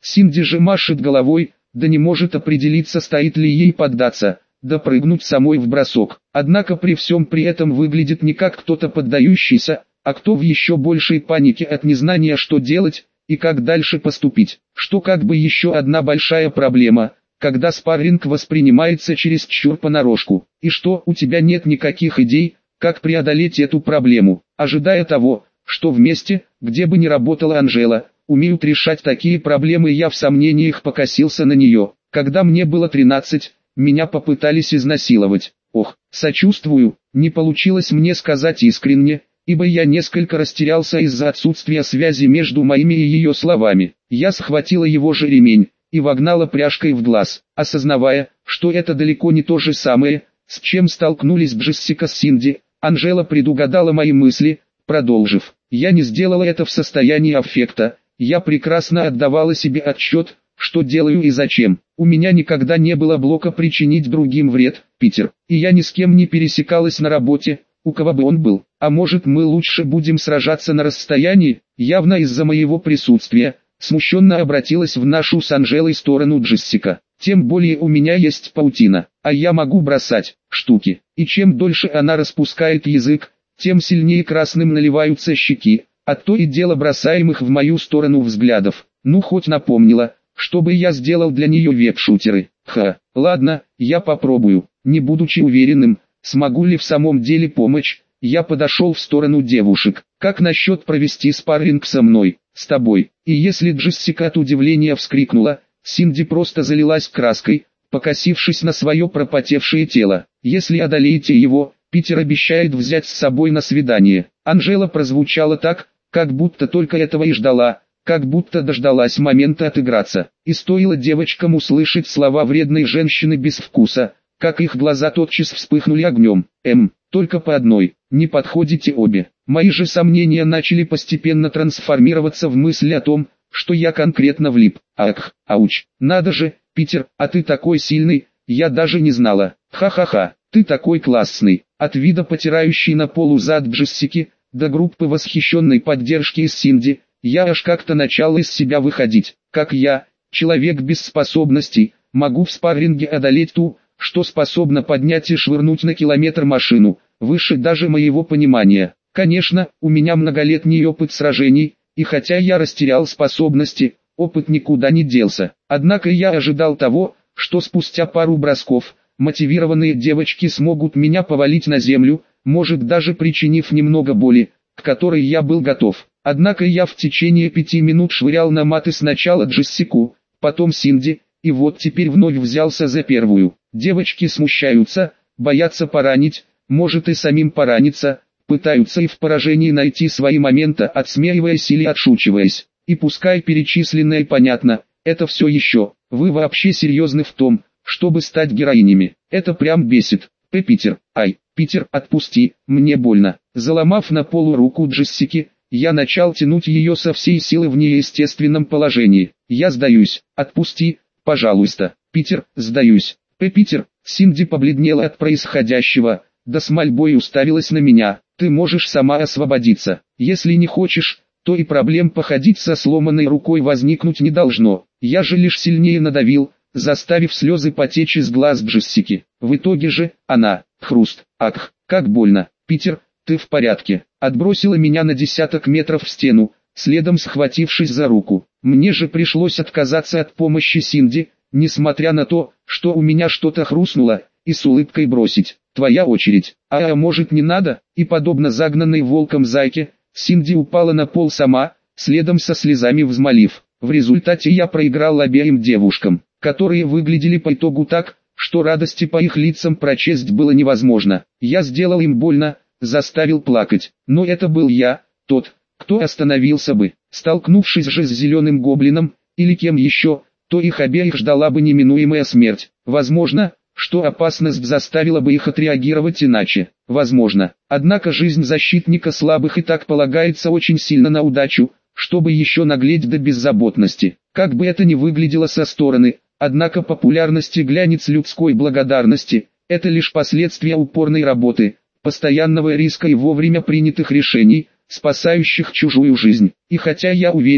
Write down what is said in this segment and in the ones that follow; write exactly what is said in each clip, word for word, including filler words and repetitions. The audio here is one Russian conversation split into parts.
Синди же машет головой, да не может определиться, стоит ли ей поддаться, да прыгнуть самой в бросок. Однако при всем при этом выглядит не как кто-то поддающийся, а кто в еще большей панике от незнания, что делать и как дальше поступить. Что как бы еще одна большая проблема, когда спарринг воспринимается чересчур понарошку. И что у тебя нет никаких идей, как преодолеть эту проблему, ожидая того, что вместе, где бы ни работала Анжела, умеют решать такие проблемы. Я в сомнениях покосился на нее. Когда мне было тринадцать, меня попытались изнасиловать. Ох, сочувствую, не получилось мне сказать искренне, ибо я несколько растерялся из-за отсутствия связи между моими и ее словами. Я схватила его же ремень и вогнала пряжкой в глаз, осознавая, что это далеко не то же самое, с чем столкнулись Джессика с Синди. Анжела предугадала мои мысли, продолжив: «Я не сделала это в состоянии аффекта, я прекрасно отдавала себе отчет, что делаю и зачем. У меня никогда не было блока причинить другим вред, Питер, и я ни с кем не пересекалась на работе, у кого бы он был. А может, мы лучше будем сражаться на расстоянии?» Явно из-за моего присутствия, смущенно обратилась в нашу с Анжелой сторону Джессика. «Тем более у меня есть паутина, а я могу бросать штуки». И чем дольше она распускает язык, тем сильнее красным наливаются щеки, от то и дело бросаемых в мою сторону взглядов. Ну хоть напомнила, чтобы я сделал для нее веб-шутеры. Ха, ладно, я попробую. Не будучи уверенным, смогу ли в самом деле помочь, я подошел в сторону девушек. «Как насчет провести спарринг со мной, с тобой?» И если Джессика от удивления вскрикнула, Синди просто залилась краской, покосившись на свое пропотевшее тело. «Если одолеете его, Питер обещает взять с собой на свидание». Анжела прозвучала так, как будто только этого и ждала, как будто дождалась момента отыграться. И стоило девочкам услышать слова вредной женщины без вкуса, как их глаза тотчас вспыхнули огнем. «Эм, только по одной, не подходите обе». Мои же сомнения начали постепенно трансформироваться в мысль о том, что я конкретно влип. Ах, ауч, надо же, Питер, а ты такой сильный, я даже не знала. Ха-ха-ха, ты такой классный. От вида потирающей на полу зад Джессики, до группы восхищенной поддержки из Синди, я аж как-то начал из себя выходить. Как я, человек без способностей, могу в спарринге одолеть ту, что способна поднять и швырнуть на километр машину, выше даже моего понимания. Конечно, у меня многолетний опыт сражений, и хотя я растерял способности, опыт никуда не делся. Однако я ожидал того, что спустя пару бросков, мотивированные девочки смогут меня повалить на землю, может даже причинив немного боли, к которой я был готов. Однако я в течение пяти минут швырял на маты сначала Джессику, потом Синди, и вот теперь вновь взялся за первую. Девочки смущаются, боятся поранить, может и самим пораниться, пытаются и в поражении найти свои моменты, отсмеиваясь или отшучиваясь. И пускай перечисленное понятно, это все еще, вы вообще серьезны в том, чтобы стать героинями. Это прям бесит. П. Питер, ай, Питер, отпусти, мне больно. Заломав на полу руку Джессики, я начал тянуть ее со всей силы в неестественном положении. Я сдаюсь, отпусти, пожалуйста. Питер, сдаюсь. П. Питер, Синди побледнела от происходящего, да с мольбой уставилась на меня. Ты можешь сама освободиться. Если не хочешь, то и проблем походить со сломанной рукой возникнуть не должно. Я же лишь сильнее надавил, заставив слезы потечь из глаз Джессики. В итоге же, она, хруст, ах, как больно. Питер, ты в порядке? Отбросила меня на десяток метров в стену, следом схватившись за руку. Мне же пришлось отказаться от помощи Синди, несмотря на то, что у меня что-то хрустнуло, и с улыбкой бросить: «Твоя очередь». А, а может не надо? И подобно загнанной волком зайке, Синди упала на пол сама, следом со слезами взмолив. В результате я проиграл обеим девушкам, которые выглядели по итогу так, что радости по их лицам прочесть было невозможно. Я сделал им больно, заставил плакать. Но это был я, тот, кто остановился бы. Столкнувшись же с зеленым гоблином, или кем еще, то их обеих ждала бы неминуемая смерть. Возможно, что опасность заставила бы их отреагировать иначе. Возможно. Однако жизнь защитника слабых и так полагается очень сильно на удачу, чтобы еще наглеть до беззаботности. Как бы это ни выглядело со стороны, однако популярность и глянец людской благодарности – это лишь последствия упорной работы, постоянного риска и вовремя принятых решений, спасающих чужую жизнь. И хотя я уверен,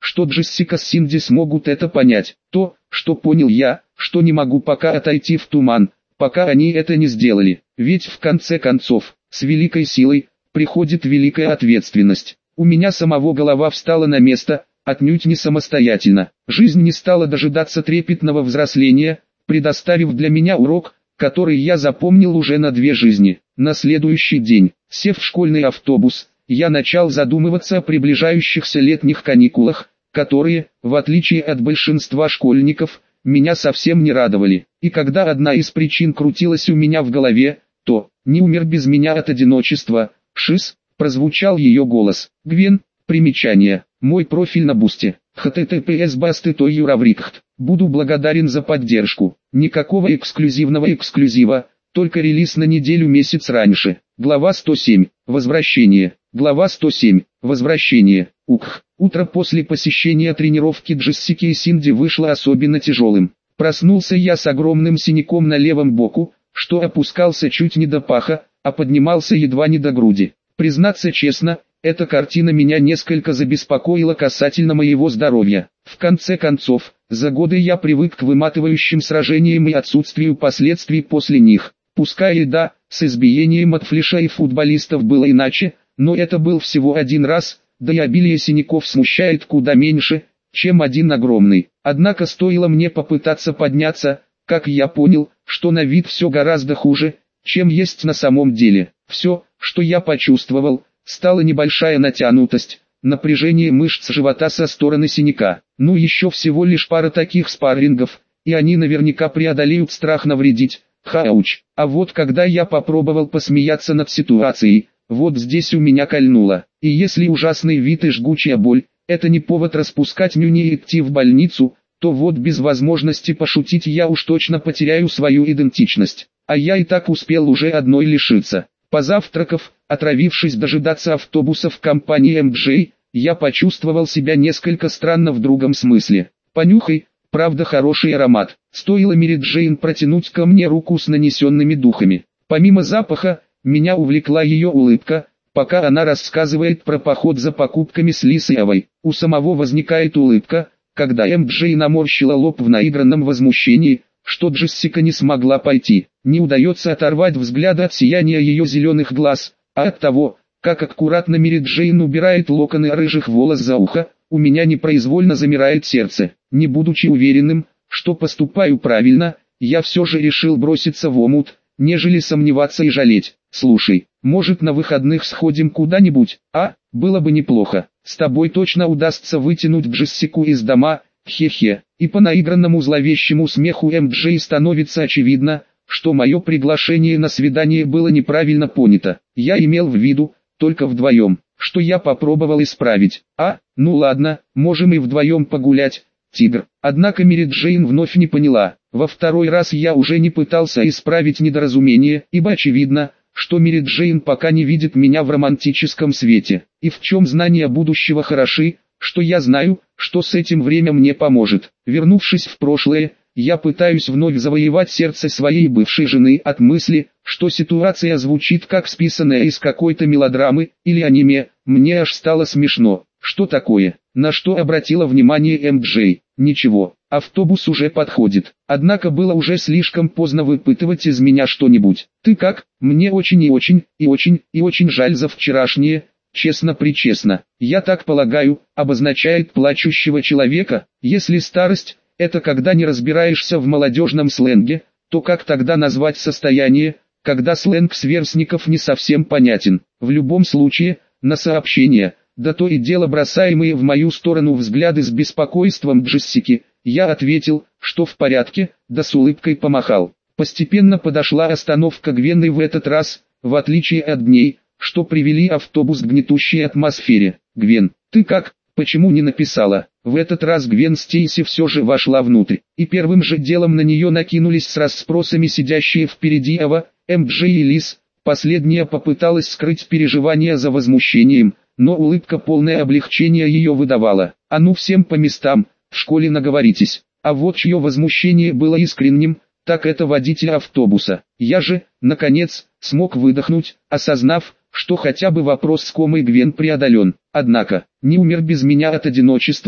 что Джессика с Синди смогут это понять. То, что понял я, что не могу пока отойти в туман, пока они это не сделали. Ведь в конце концов, с великой силой, приходит великая ответственность. У меня самого голова встала на место, отнюдь не самостоятельно. Жизнь не стала дожидаться трепетного взросления, предоставив для меня урок, который я запомнил уже на две жизни. На следующий день, сев в школьный автобус, я начал задумываться о приближающихся летних каникулах, которые, в отличие от большинства школьников, меня совсем не радовали. И когда одна из причин крутилась у меня в голове, то «не умер без меня от одиночества», «Шиз», прозвучал ее голос. Гвен, примечание, мой профиль на Бусти, https басты той юраврикхт. Буду благодарен за поддержку. Никакого эксклюзивного эксклюзива, только релиз на неделю-месяц раньше. Глава сто семь. Возвращение. Глава сто семь. Возвращение. Ух. Утро после посещения тренировки Джессики и Синди вышло особенно тяжелым. Проснулся я с огромным синяком на левом боку, что опускался чуть не до паха, а поднимался едва не до груди. Признаться честно, эта картина меня несколько забеспокоила касательно моего здоровья. В конце концов, за годы я привык к выматывающим сражениям и отсутствию последствий после них. Пускай и да, с избиением от флиша и футболистов было иначе, но это был всего один раз, да и обилие синяков смущает куда меньше, чем один огромный. Однако стоило мне попытаться подняться, как я понял, что на вид все гораздо хуже, чем есть на самом деле. Все, что я почувствовал, стала небольшая натянутость, напряжение мышц живота со стороны синяка. Ну еще всего лишь пара таких спаррингов, и они наверняка преодолеют страх навредить. Хауч. А вот когда я попробовал посмеяться над ситуацией, вот здесь у меня кольнуло. И если ужасный вид и жгучая боль, это не повод распускать нюни и идти в больницу, то вот без возможности пошутить я уж точно потеряю свою идентичность. А я и так успел уже одной лишиться. Позавтракав, отравившись дожидаться автобуса в компании эм джей, я почувствовал себя несколько странно в другом смысле. Понюхай, правда хороший аромат. Стоило Мэри Джейн протянуть ко мне руку с нанесенными духами. Помимо запаха, меня увлекла ее улыбка, пока она рассказывает про поход за покупками с Лисой Эвой. У самого возникает улыбка, когда эм джей наморщила лоб в наигранном возмущении, что Джессика не смогла пойти. Не удается оторвать взгляда от сияния ее зеленых глаз, а от того, как аккуратно Мэри Джейн убирает локоны рыжих волос за ухо, у меня непроизвольно замирает сердце. Не будучи уверенным, что поступаю правильно, я все же решил броситься в омут, нежели сомневаться и жалеть. Слушай, может на выходных сходим куда-нибудь, а? Было бы неплохо. С тобой точно удастся вытянуть Джессику из дома, хе-хе. И по наигранному зловещему смеху эм джей становится очевидно, что мое приглашение на свидание было неправильно понято. Я имел в виду, только вдвоем, что я попробовал исправить. А, ну ладно, можем и вдвоем погулять, тигр. Однако Мэри Джейн вновь не поняла. Во второй раз я уже не пытался исправить недоразумение, ибо очевидно, что Мэри Джейн пока не видит меня в романтическом свете. И в чем знания будущего хороши, что я знаю, что с этим время мне поможет. Вернувшись в прошлое, я пытаюсь вновь завоевать сердце своей бывшей жены от мысли, что ситуация звучит как списанная из какой-то мелодрамы или аниме. Мне аж стало смешно. Что такое? На что обратила внимание эм джей? Ничего, автобус уже подходит. Однако было уже слишком поздно выпытывать из меня что-нибудь. Ты как? Мне очень и очень, и очень, и очень жаль за вчерашнее. Честно-пречестно, я так полагаю, обозначает плачущего человека. Если старость – это когда не разбираешься в молодежном сленге, то как тогда назвать состояние, когда сленг сверстников не совсем понятен? В любом случае, на сообщения, да то и дело бросаемые в мою сторону взгляды с беспокойством Джессики, я ответил, что в порядке, да с улыбкой помахал. Постепенно подошла остановка Гвен, и в этот раз, в отличие от дней, что привели автобус к гнетущей атмосфере. Гвен, ты как? Почему не написала? В этот раз Гвен Стейси все же вошла внутрь, и первым же делом на нее накинулись с расспросами сидящие впереди Эва, эм джей и Лис. Последняя попыталась скрыть переживания за возмущением, но улыбка полное облегчение ее выдавала. А ну всем по местам, в школе наговоритесь. А вот чье возмущение было искренним, так это водитель автобуса. Я же, наконец, смог выдохнуть, осознав, что хотя бы вопрос с комой Гвен преодолен. Однако, не умер без меня от одиночества,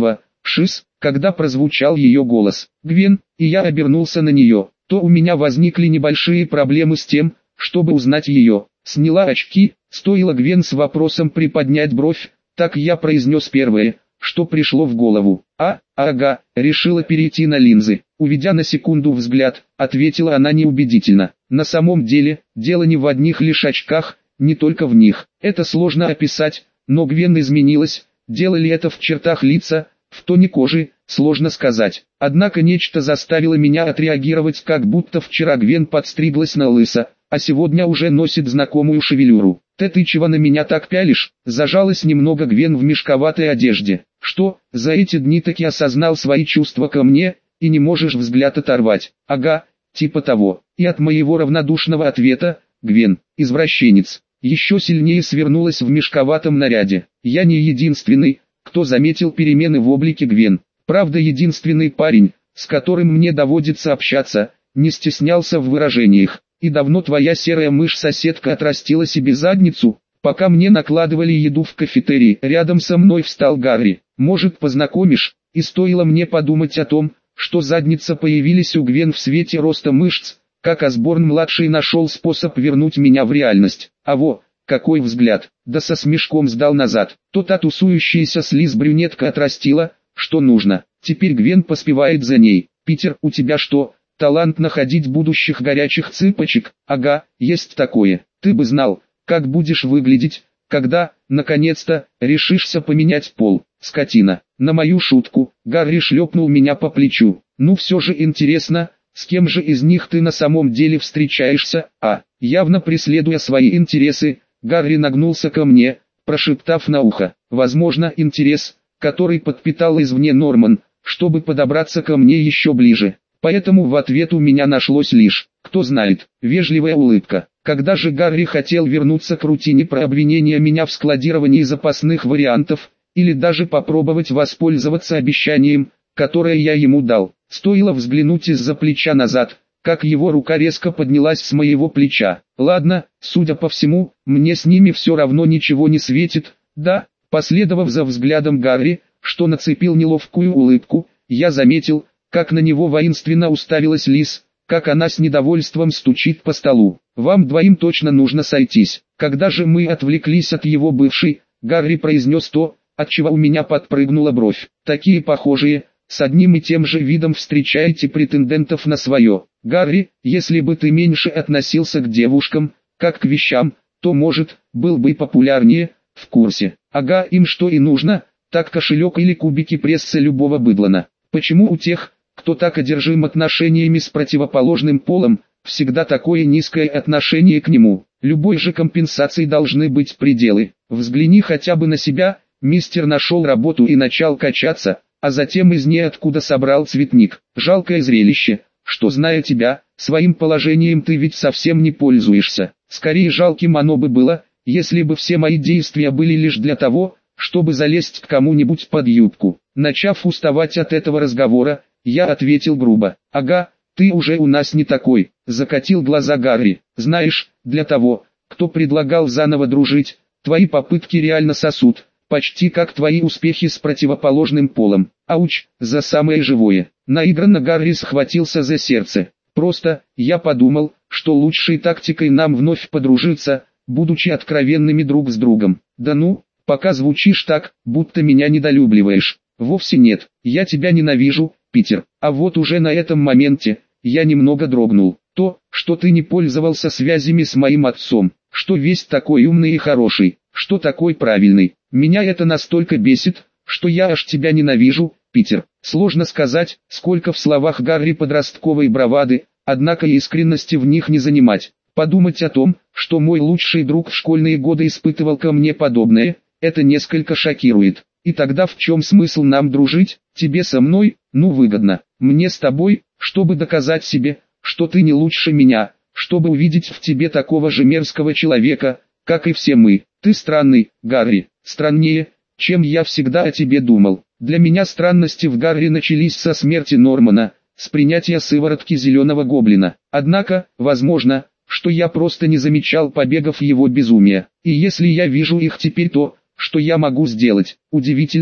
Шиз, когда прозвучал ее голос, Гвен, и я обернулся на нее, то у меня возникли небольшие проблемы с тем, чтобы узнать ее. Сняла очки, стоило Гвен с вопросом приподнять бровь, так я произнес первое, что пришло в голову. А, ага, решила перейти на линзы. Уведя на секунду взгляд, ответила она неубедительно. На самом деле, дело не в одних лишь очках, не только в них. Это сложно описать, но Гвен изменилась. Дело ли это в чертах лица, в тоне кожи, сложно сказать. Однако нечто заставило меня отреагировать, как будто вчера Гвен подстриглась на лысо, а сегодня уже носит знакомую шевелюру. «Ты ты чего на меня так пялишь?» Зажалась немного Гвен в мешковатой одежде. «Что, за эти дни таки осознал свои чувства ко мне, и не можешь взгляд оторвать?» «Ага, типа того». И от моего равнодушного ответа, Гвен, извращенец, еще сильнее свернулась в мешковатом наряде. Я не единственный, кто заметил перемены в облике Гвен. Правда, единственный парень, с которым мне доводится общаться, не стеснялся в выражениях. «И давно твоя серая мышь-соседка отрастила себе задницу?» Пока мне накладывали еду в кафетерии, рядом со мной встал Гарри. «Может, познакомишь?» И стоило мне подумать о том, что задница появились у Гвен в свете роста мышц, как Осборн-младший нашел способ вернуть меня в реальность. А во, какой взгляд, да со смешком сдал назад. То та тусующаяся с Лиз брюнетка отрастила, что нужно. Теперь Гвен поспевает за ней. «Питер, у тебя что, талант находить будущих горячих цыпочек?» «Ага, есть такое. Ты бы знал, как будешь выглядеть, когда, наконец-то, решишься поменять пол, скотина». На мою шутку, Гарри шлепнул меня по плечу. «Ну все же интересно, с кем же из них ты на самом деле встречаешься?» А, явно преследуя свои интересы, Гарри нагнулся ко мне, прошептав на ухо. Возможно, интерес, который подпитал извне Норман, чтобы подобраться ко мне еще ближе. Поэтому в ответ у меня нашлось лишь, кто знает, вежливая улыбка. Когда же Гарри хотел вернуться к рутине про обвинение меня в складировании запасных вариантов, или даже попробовать воспользоваться обещанием, которое я ему дал, стоило взглянуть из-за плеча назад, как его рука резко поднялась с моего плеча. Ладно, судя по всему, мне с ними все равно ничего не светит, да, последовав за взглядом Гарри, что нацепил неловкую улыбку, я заметил, как на него воинственно уставилась Лиз, как она с недовольством стучит по столу. «Вам двоим точно нужно сойтись». Когда же мы отвлеклись от его бывшей, Гарри произнес то, от чего у меня подпрыгнула бровь. «Такие похожие, с одним и тем же видом встречаете претендентов на свое. Гарри, если бы ты меньше относился к девушкам, как к вещам, то, может, был бы популярнее, в курсе. Ага, им что и нужно, так кошелек или кубики пресса любого быдлана. Почему у тех, кто так одержим отношениями с противоположным полом, всегда такое низкое отношение к нему? Любой же компенсации должны быть пределы. Взгляни хотя бы на себя». Мистер нашел работу и начал качаться, а затем из ниоткуда собрал цветник. Жалкое зрелище, что, зная тебя, своим положением ты ведь совсем не пользуешься. Скорее жалким оно бы было, если бы все мои действия были лишь для того, чтобы залезть к кому-нибудь под юбку. Начав уставать от этого разговора, я ответил грубо. «Ага, ты уже у нас не такой», — закатил глаза Гарри. «Знаешь, для того, кто предлагал заново дружить, твои попытки реально сосут. Почти как твои успехи с противоположным полом. Ауч, за самое живое». Наигранно Гарри схватился за сердце. «Просто, я подумал, что лучшей тактикой нам вновь подружиться, будучи откровенными друг с другом». «Да ну, пока звучишь так, будто меня недолюбливаешь». «Вовсе нет, я тебя ненавижу, Питер». А вот уже на этом моменте, я немного дрогнул. «То, что ты не пользовался связями с моим отцом, что весь такой умный и хороший, что такой правильный. Меня это настолько бесит, что я аж тебя ненавижу, Питер». Сложно сказать, сколько в словах Гарри подростковой бравады, однако искренности в них не занимать. Подумать о том, что мой лучший друг в школьные годы испытывал ко мне подобное, это несколько шокирует. И тогда в чем смысл нам дружить? Тебе со мной, ну выгодно, мне с тобой, чтобы доказать себе, что ты не лучше меня, чтобы увидеть в тебе такого же мерзкого человека, как и все мы. Ты странный, Гарри, страннее, чем я всегда о тебе думал. Для меня странности в Гарри начались со смерти Нормана, с принятия сыворотки зеленого гоблина. Однако, возможно, что я просто не замечал побегов его безумия. И если я вижу их теперь, то, что я могу сделать? Удивительно,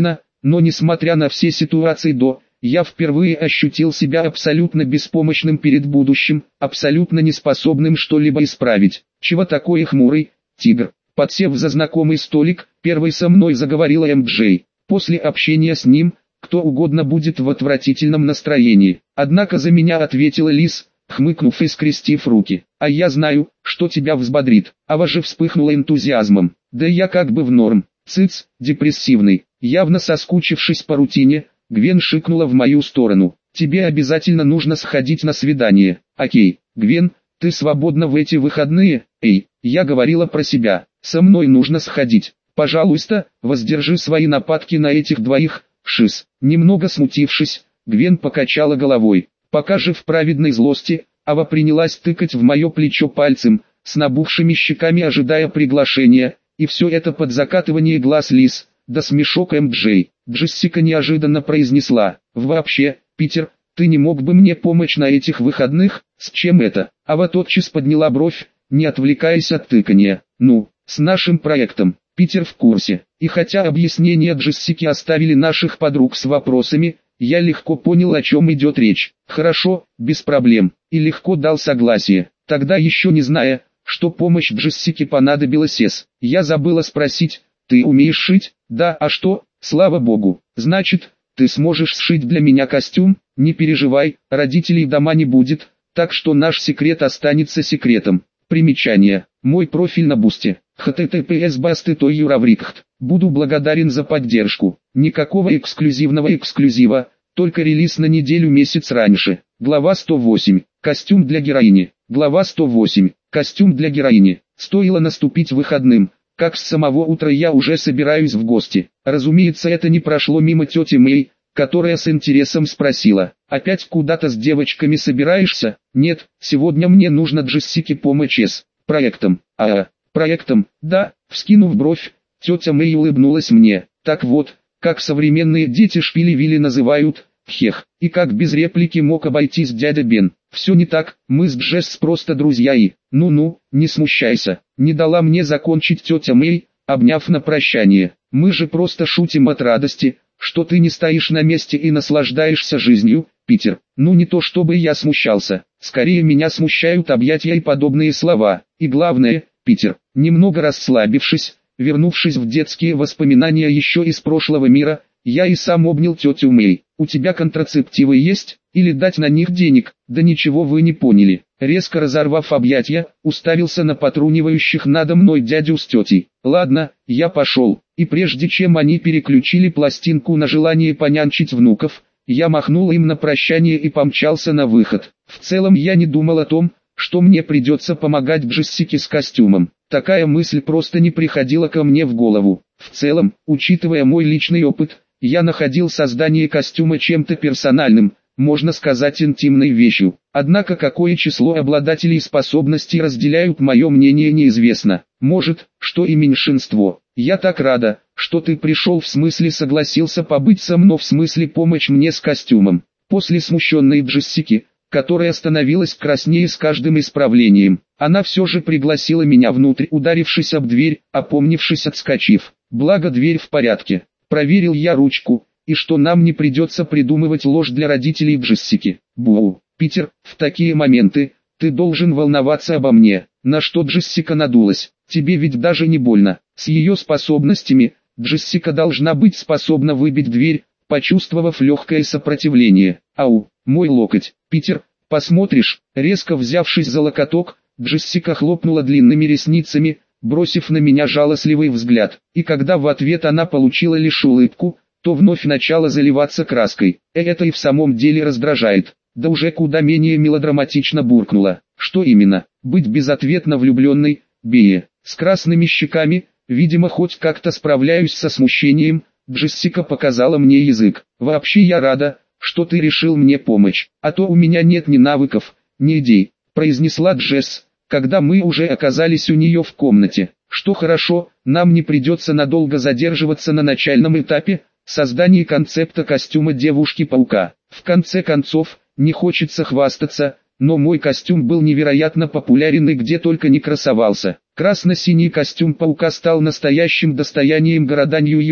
но несмотря на все ситуации до, я впервые ощутил себя абсолютно беспомощным перед будущим, абсолютно неспособным что-либо исправить. «Чего такое хмурый, тигр?» Подсев за знакомый столик, первой со мной заговорила эм джей. После общения с ним, кто угодно будет в отвратительном настроении. Однако за меня ответила Лис, хмыкнув и скрестив руки. «А я знаю, что тебя взбодрит». Ава же вспыхнула энтузиазмом. «Да я как бы в норм. Цыц, депрессивный». Явно соскучившись по рутине, Гвен шикнула в мою сторону. «Тебе обязательно нужно сходить на свидание». «Окей, Гвен, ты свободна в эти выходные?» «Эй, я говорила про себя. Со мной нужно сходить. Пожалуйста, воздержи свои нападки на этих двоих, шиз». Немного смутившись, Гвен покачала головой. Пока же в праведной злости, Ава принялась тыкать в мое плечо пальцем, с набухшими щеками ожидая приглашения, и все это под закатывание глаз Лис, да смешок эм джей. Джессика неожиданно произнесла: «Вообще, Питер, ты не мог бы мне помочь на этих выходных?» «С чем это?» Ава тотчас подняла бровь, не отвлекаясь от тыкания. «Ну, с нашим проектом». Питер в курсе. И хотя объяснения Джессики оставили наших подруг с вопросами, я легко понял, о чем идет речь. «Хорошо, без проблем», и легко дал согласие. Тогда, еще не зная, что помощь Джессике понадобилась, С. я забыла спросить: «Ты умеешь шить?» «Да, а что?» «Слава богу. Значит, ты сможешь сшить для меня костюм?» «Не переживай, родителей дома не будет, так что наш секрет останется секретом». Примечание. Мой профиль на Бусти. эйч ти ти пи эс басты точка юраврикт. Буду благодарен за поддержку. Никакого эксклюзивного эксклюзива, только релиз на неделю-месяц раньше. Глава сто восемь. Костюм для героини. Глава сто восемь. Костюм для героини. Стоило наступить выходным, как с самого утра я уже собираюсь в гости. Разумеется, это не прошло мимо тети Мэй, которая с интересом спросила: «Опять куда-то с девочками собираешься?» «Нет, сегодня мне нужно Джессике помочь с проектом». «А, проектом?» «Да», вскинув бровь, тетя Мэй улыбнулась мне. «Так вот, как современные дети шпили-вили называют, хех, и как без реплики мог обойтись дядя Бен. Все не так, мы с Джесс просто друзья и...» «Ну-ну, не смущайся», не дала мне закончить тетя Мэй, обняв на прощание. «Мы же просто шутим от радости, что ты не стоишь на месте и наслаждаешься жизнью, Питер». Ну не то чтобы я смущался, скорее меня смущают объятия и подобные слова. И главное, Питер, немного расслабившись, вернувшись в детские воспоминания еще из прошлого мира, я и сам обнял тетю Мэй. «У тебя контрацептивы есть? Или дать на них денег?» «Да ничего вы не поняли». Резко разорвав объятия, уставился на потрунивающих надо мной дядю с тетей. «Ладно, я пошел». И прежде чем они переключили пластинку на желание понянчить внуков, я махнул им на прощание и помчался на выход. В целом я не думал о том, что мне придется помогать Джессике с костюмом. Такая мысль просто не приходила ко мне в голову. В целом, учитывая мой личный опыт, я находил создание костюма чем-то персональным, можно сказать, интимной вещью. Однако какое число обладателей способностей разделяют мое мнение, неизвестно. Может, что и меньшинство. «Я так рада, что ты пришел, в смысле согласился побыть со мной, в смысле помочь мне с костюмом». После смущенной Джессики, которая становилась краснее с каждым исправлением, она все же пригласила меня внутрь, ударившись об дверь, опомнившись, отскочив. Благо дверь в порядке. Проверил я ручку, и что нам не придется придумывать ложь для родителей Джессики. Бу, Питер, в такие моменты, ты должен волноваться обо мне. На что Джессика надулась. Тебе ведь даже не больно. С ее способностями, Джессика должна быть способна выбить дверь, почувствовав легкое сопротивление. Ау, мой локоть. Питер, посмотришь? Резко взявшись за локоток, Джессика хлопнула длинными ресницами, бросив на меня жалостливый взгляд. И когда в ответ она получила лишь улыбку, то вновь начала заливаться краской. Э, это и в самом деле раздражает. Да уже куда менее мелодраматично буркнула. Что именно? Быть безответно влюбленной, Бея, с красными щеками, видимо хоть как-то справляюсь со смущением. Джессика показала мне язык. «Вообще я рада, что ты решил мне помочь, а то у меня нет ни навыков, ни идей», произнесла Джесс, когда мы уже оказались у нее в комнате. «Что хорошо, нам не придется надолго задерживаться на начальном этапе создания концепта костюма Девушки-паука. В конце концов, не хочется хвастаться, но мой костюм был невероятно популярен и где только не красовался. Красно-синий костюм паука стал настоящим достоянием города Нью-Йорк,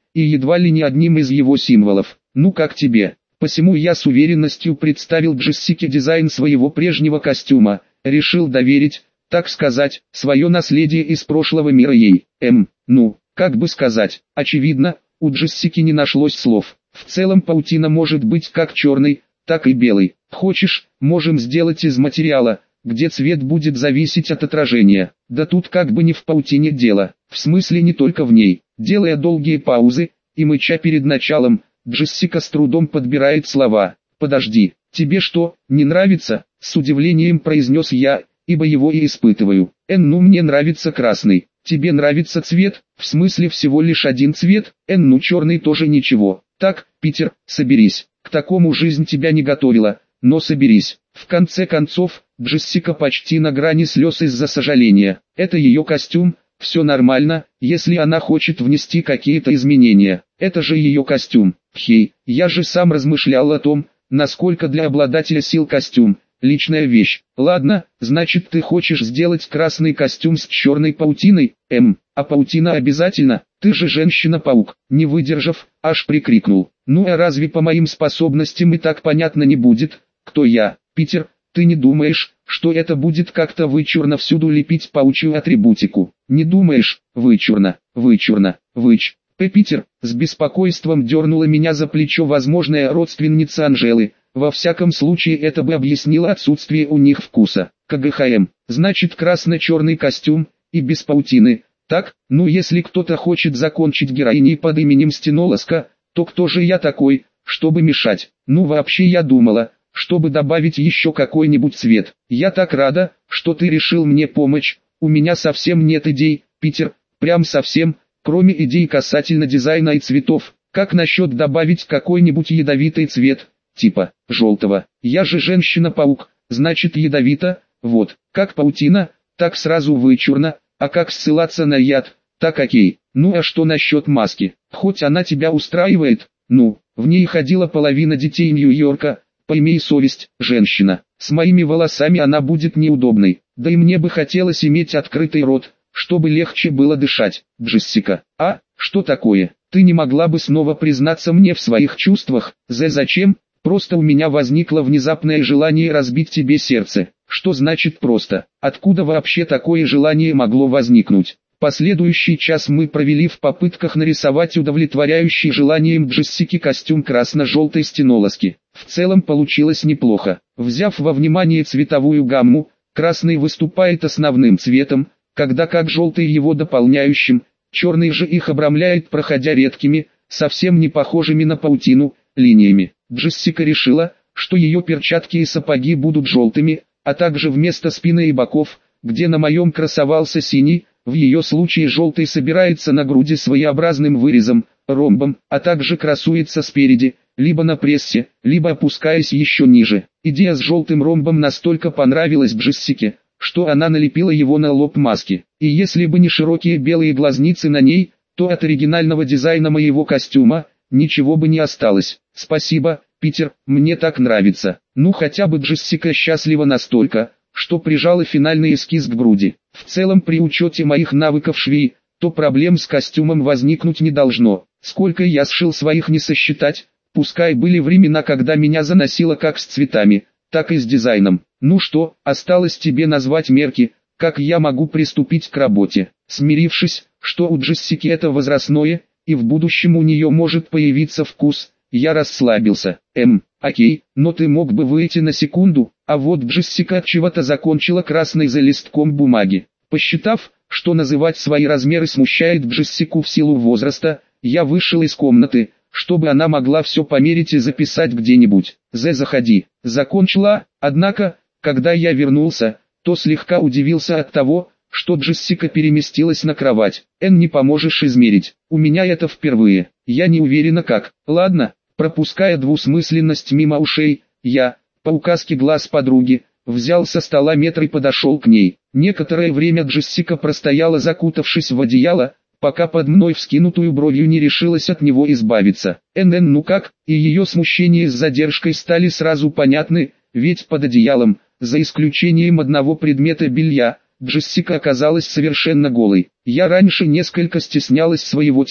и едва ли не одним из его символов. Ну как тебе? Посему я с уверенностью представил Джессике дизайн своего прежнего костюма, решил доверить, так сказать, свое наследие из прошлого мира ей. Эм, ну, как бы сказать, очевидно, у Джессики не нашлось слов. В целом паутина может быть как черной, так и белой. Хочешь, можем сделать из материала, где цвет будет зависеть от отражения. Да тут как бы не в паутине дело, в смысле не только в ней. Делая долгие паузы, и мыча перед началом, Джессика с трудом подбирает слова. «Подожди, тебе что, не нравится?» — с удивлением произнес я, ибо его и испытываю. «Эн, ну мне нравится красный. Тебе нравится цвет? В смысле всего лишь один цвет? Эн, ну черный тоже ничего. Так, Питер, соберись. К такому жизнь тебя не готовила, но соберись». В конце концов, Джессика почти на грани слез из-за сожаления. Это ее костюм, все нормально, если она хочет внести какие-то изменения. Это же ее костюм. Хей, я же сам размышлял о том, насколько для обладателя сил костюм – личная вещь. Ладно, значит ты хочешь сделать красный костюм с черной паутиной? Эм, а паутина обязательно? Ты же женщина-паук. Не выдержав, аж прикрикнул. Ну а разве по моим способностям и так понятно не будет, кто я? Питер, ты не думаешь, что это будет как-то вычурно всюду лепить паучью атрибутику? Не думаешь? Вычурно, вычурно, выч. П. Питер, с беспокойством дернула меня за плечо возможная родственница Анжелы. Во всяком случае это бы объяснило отсутствие у них вкуса. КГХМ, значит красно-черный костюм, и без паутины. Так, ну если кто-то хочет закончить героиней под именем Стенолоска, то кто же я такой, чтобы мешать? Ну вообще я думала, чтобы добавить еще какой-нибудь цвет. Я так рада, что ты решил мне помочь. У меня совсем нет идей, Питер, прям совсем, кроме идей касательно дизайна и цветов. Как насчет добавить какой-нибудь ядовитый цвет, типа желтого? Я же женщина-паук, значит ядовито, вот, как паутина, так сразу вычурно, а как ссылаться на яд, так окей. Ну а что насчет маски? Хоть она тебя устраивает? Ну, в ней ходила половина детей Нью-Йорка. Поимей совесть, женщина. С моими волосами она будет неудобной. Да и мне бы хотелось иметь открытый рот, чтобы легче было дышать. Джессика, а, что такое? Ты не могла бы снова признаться мне в своих чувствах? Зе, зачем? Просто у меня возникло внезапное желание разбить тебе сердце. Что значит просто? Откуда вообще такое желание могло возникнуть? Последующий час мы провели в попытках нарисовать удовлетворяющий желанием Джессики костюм красно-желтой стенолоски. В целом получилось неплохо. Взяв во внимание цветовую гамму, красный выступает основным цветом, когда как желтый его дополняющим, черный же их обрамляет, проходя редкими, совсем не похожими на паутину, линиями. Джессика решила, что ее перчатки и сапоги будут желтыми, а также вместо спины и боков, где на моем красовался синий, в ее случае желтый собирается на груди своеобразным вырезом, ромбом, а также красуется спереди, либо на прессе, либо опускаясь еще ниже. Идея с желтым ромбом настолько понравилась Джессике, что она налепила его на лоб маски. И если бы не широкие белые глазницы на ней, то от оригинального дизайна моего костюма ничего бы не осталось. Спасибо, Питер, мне так нравится. Ну хотя бы Джессика счастлива настолько, что прижала финальный эскиз к груди. В целом при учете моих навыков швей, то проблем с костюмом возникнуть не должно. Сколько я сшил своих не сосчитать, пускай были времена, когда меня заносило как с цветами, так и с дизайном. Ну что, осталось тебе назвать мерки, как я могу приступить к работе. Смирившись, что у Джессики это возрастное, и в будущем у нее может появиться вкус, я расслабился. Эм, окей, но ты мог бы выйти на секунду, а вот Джессика от чего-то закончила красной за листком бумаги. Посчитав, что называть свои размеры смущает Джессику в силу возраста, я вышел из комнаты, чтобы она могла все померить и записать где-нибудь. Зе, заходи. Закончила, однако, когда я вернулся, то слегка удивился от того, что Джессика переместилась на кровать. Эн, не поможешь измерить, у меня это впервые, я не уверена как. Ладно, пропуская двусмысленность мимо ушей, я, по указке глаз подруги, взял со стола метр и подошел к ней. Некоторое время Джессика простояла, закутавшись в одеяло, пока под мной вскинутую бровью не решилась от него избавиться. эн-эн, ну как, и ее смущение с задержкой стали сразу понятны, ведь под одеялом, за исключением одного предмета белья, Джессика оказалась совершенно голой. Я раньше несколько стеснялась своего тела,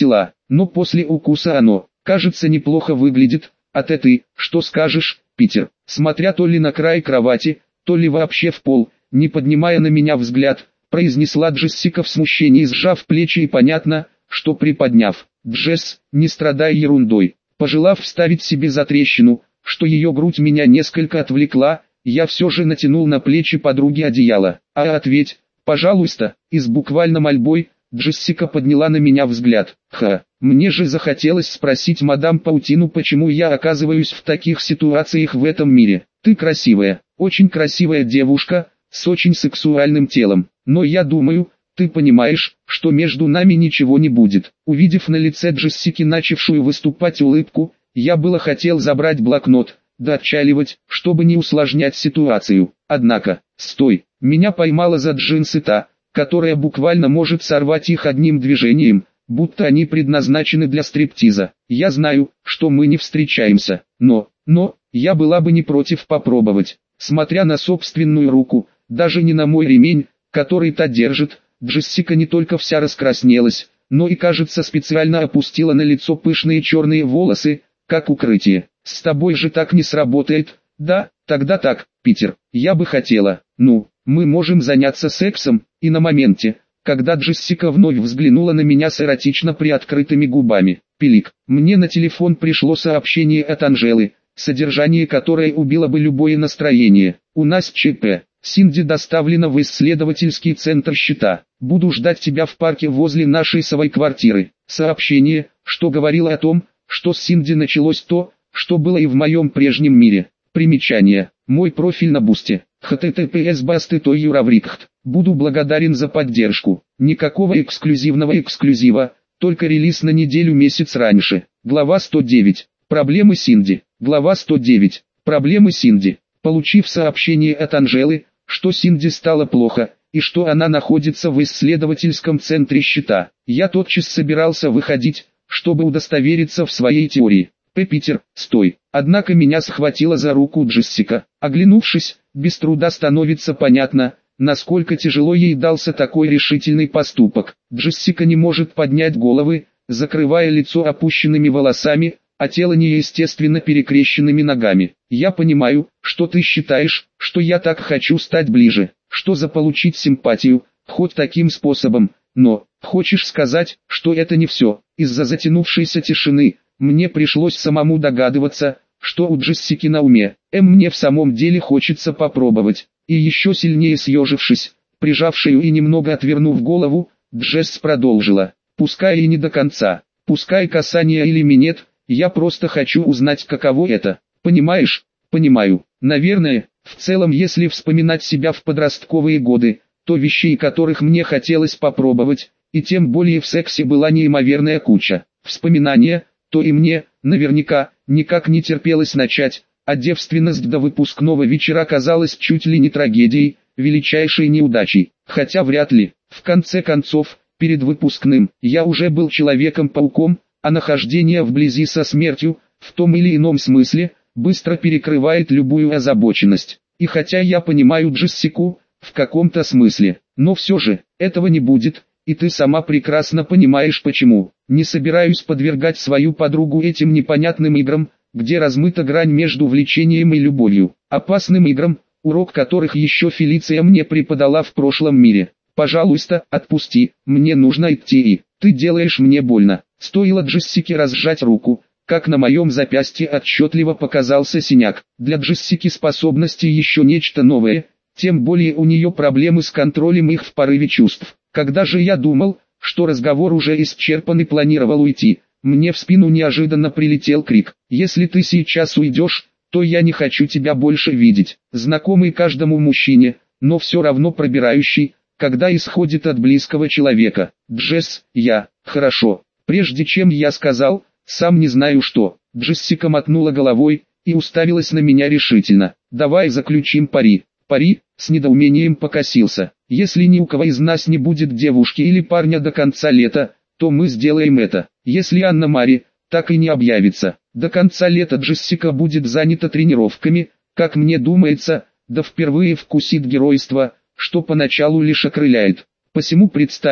но после укуса оно, кажется, неплохо выглядит. А ты, что скажешь, Питер? Смотря то ли на край кровати, то ли вообще в пол, не поднимая на меня взгляд, произнесла Джессика в смущении, сжав плечи, и понятно, что приподняв. Джесс, не страдай ерундой. Пожелав вставить себе затрещину, что ее грудь меня несколько отвлекла, я все же натянул на плечи подруги одеяло. А ответь, пожалуйста, и с буквально мольбой, Джессика подняла на меня взгляд. Ха, мне же захотелось спросить мадам Паутину, почему я оказываюсь в таких ситуациях в этом мире. Ты красивая, очень красивая девушка, с очень сексуальным телом, но я думаю, ты понимаешь, что между нами ничего не будет. Увидев на лице Джессики начавшую выступать улыбку, я было хотел забрать блокнот, да отчаливать, чтобы не усложнять ситуацию. Однако, стой, меня поймала за джинсы та, которая буквально может сорвать их одним движением, будто они предназначены для стриптиза. Я знаю, что мы не встречаемся, но, но, я была бы не против попробовать. Смотря на собственную руку, даже не на мой ремень, который та держит, Джессика не только вся раскраснелась, но и, кажется, специально опустила на лицо пышные черные волосы, как укрытие. С тобой же так не сработает, да? Тогда так, Питер, я бы хотела, ну, мы можем заняться сексом, и на моменте, когда Джессика вновь взглянула на меня с эротично приоткрытыми губами. Пилик, мне на телефон пришло сообщение от Анжелы, содержание которой убило бы любое настроение. У нас ЧП. Синди доставлена в исследовательский центр Щита. Буду ждать тебя в парке возле нашей совой квартиры. Сообщение, что говорило о том, что с Синди началось то, что было и в моем прежнем мире. Примечание. Мой профиль на Бусте. эйч ти ти пи эс басты той юраврикхт. Буду благодарен за поддержку. Никакого эксклюзивного эксклюзива, только релиз на неделю месяц раньше. Глава сто девять. Проблемы Синди. Глава сто девять. Проблемы Синди. Получив сообщение от Анжелы, что Синди стало плохо, и что она находится в исследовательском центре Щита, я тотчас собирался выходить, чтобы удостовериться в своей теории. П. Питер, стой. Однако меня схватила за руку Джессика. Оглянувшись, без труда становится понятно, насколько тяжело ей дался такой решительный поступок. Джессика не может поднять головы, закрывая лицо опущенными волосами, а тело неестественно перекрещенными ногами. Я понимаю, что ты считаешь, что я так хочу стать ближе, что заполучить симпатию, хоть таким способом, но, хочешь сказать, что это не все. Из-за затянувшейся тишины, мне пришлось самому догадываться, что у Джессики на уме. Эм, мне в самом деле хочется попробовать. И еще сильнее съежившись, прижавшую и немного отвернув голову, Джесс продолжила. Пускай и не до конца, пускай касание или минет, я просто хочу узнать, каково это. Понимаешь? Понимаю. Наверное, в целом, если вспоминать себя в подростковые годы, то вещей, которых мне хотелось попробовать, и тем более в сексе, была неимоверная куча. Вспоминания, то и мне, наверняка, никак не терпелось начать, а девственность до выпускного вечера казалась чуть ли не трагедией, величайшей неудачей. Хотя вряд ли. В конце концов, перед выпускным, я уже был Человеком-пауком, а нахождение вблизи со смертью, в том или ином смысле, быстро перекрывает любую озабоченность. И хотя я понимаю Джессику, в каком-то смысле, но все же, этого не будет, и ты сама прекрасно понимаешь почему. Не собираюсь подвергать свою подругу этим непонятным играм, где размыта грань между влечением и любовью. Опасным играм, урок которых еще Фелиция мне преподала в прошлом мире. Пожалуйста, отпусти, мне нужно идти, и ты делаешь мне больно. Стоило Джессике разжать руку, как на моем запястье отчетливо показался синяк. Для Джессики способности еще нечто новое, тем более у нее проблемы с контролем их в порыве чувств. Когда же я думал, что разговор уже исчерпан и планировал уйти, мне в спину неожиданно прилетел крик. «Если ты сейчас уйдешь, то я не хочу тебя больше видеть». Знакомый каждому мужчине, но все равно пробирающий, когда исходит от близкого человека. «Джесс, я, хорошо». Прежде чем я сказал, сам не знаю что, Джессика мотнула головой и уставилась на меня решительно. «Давай заключим пари». Пари, с недоумением покосился. «Если ни у кого из нас не будет девушки или парня до конца лета, то мы сделаем это. Если Анна-Мари так и не объявится, до конца лета Джессика будет занята тренировками, как мне думается, да впервые вкусит геройство, что поначалу лишь окрыляет. Посему представить,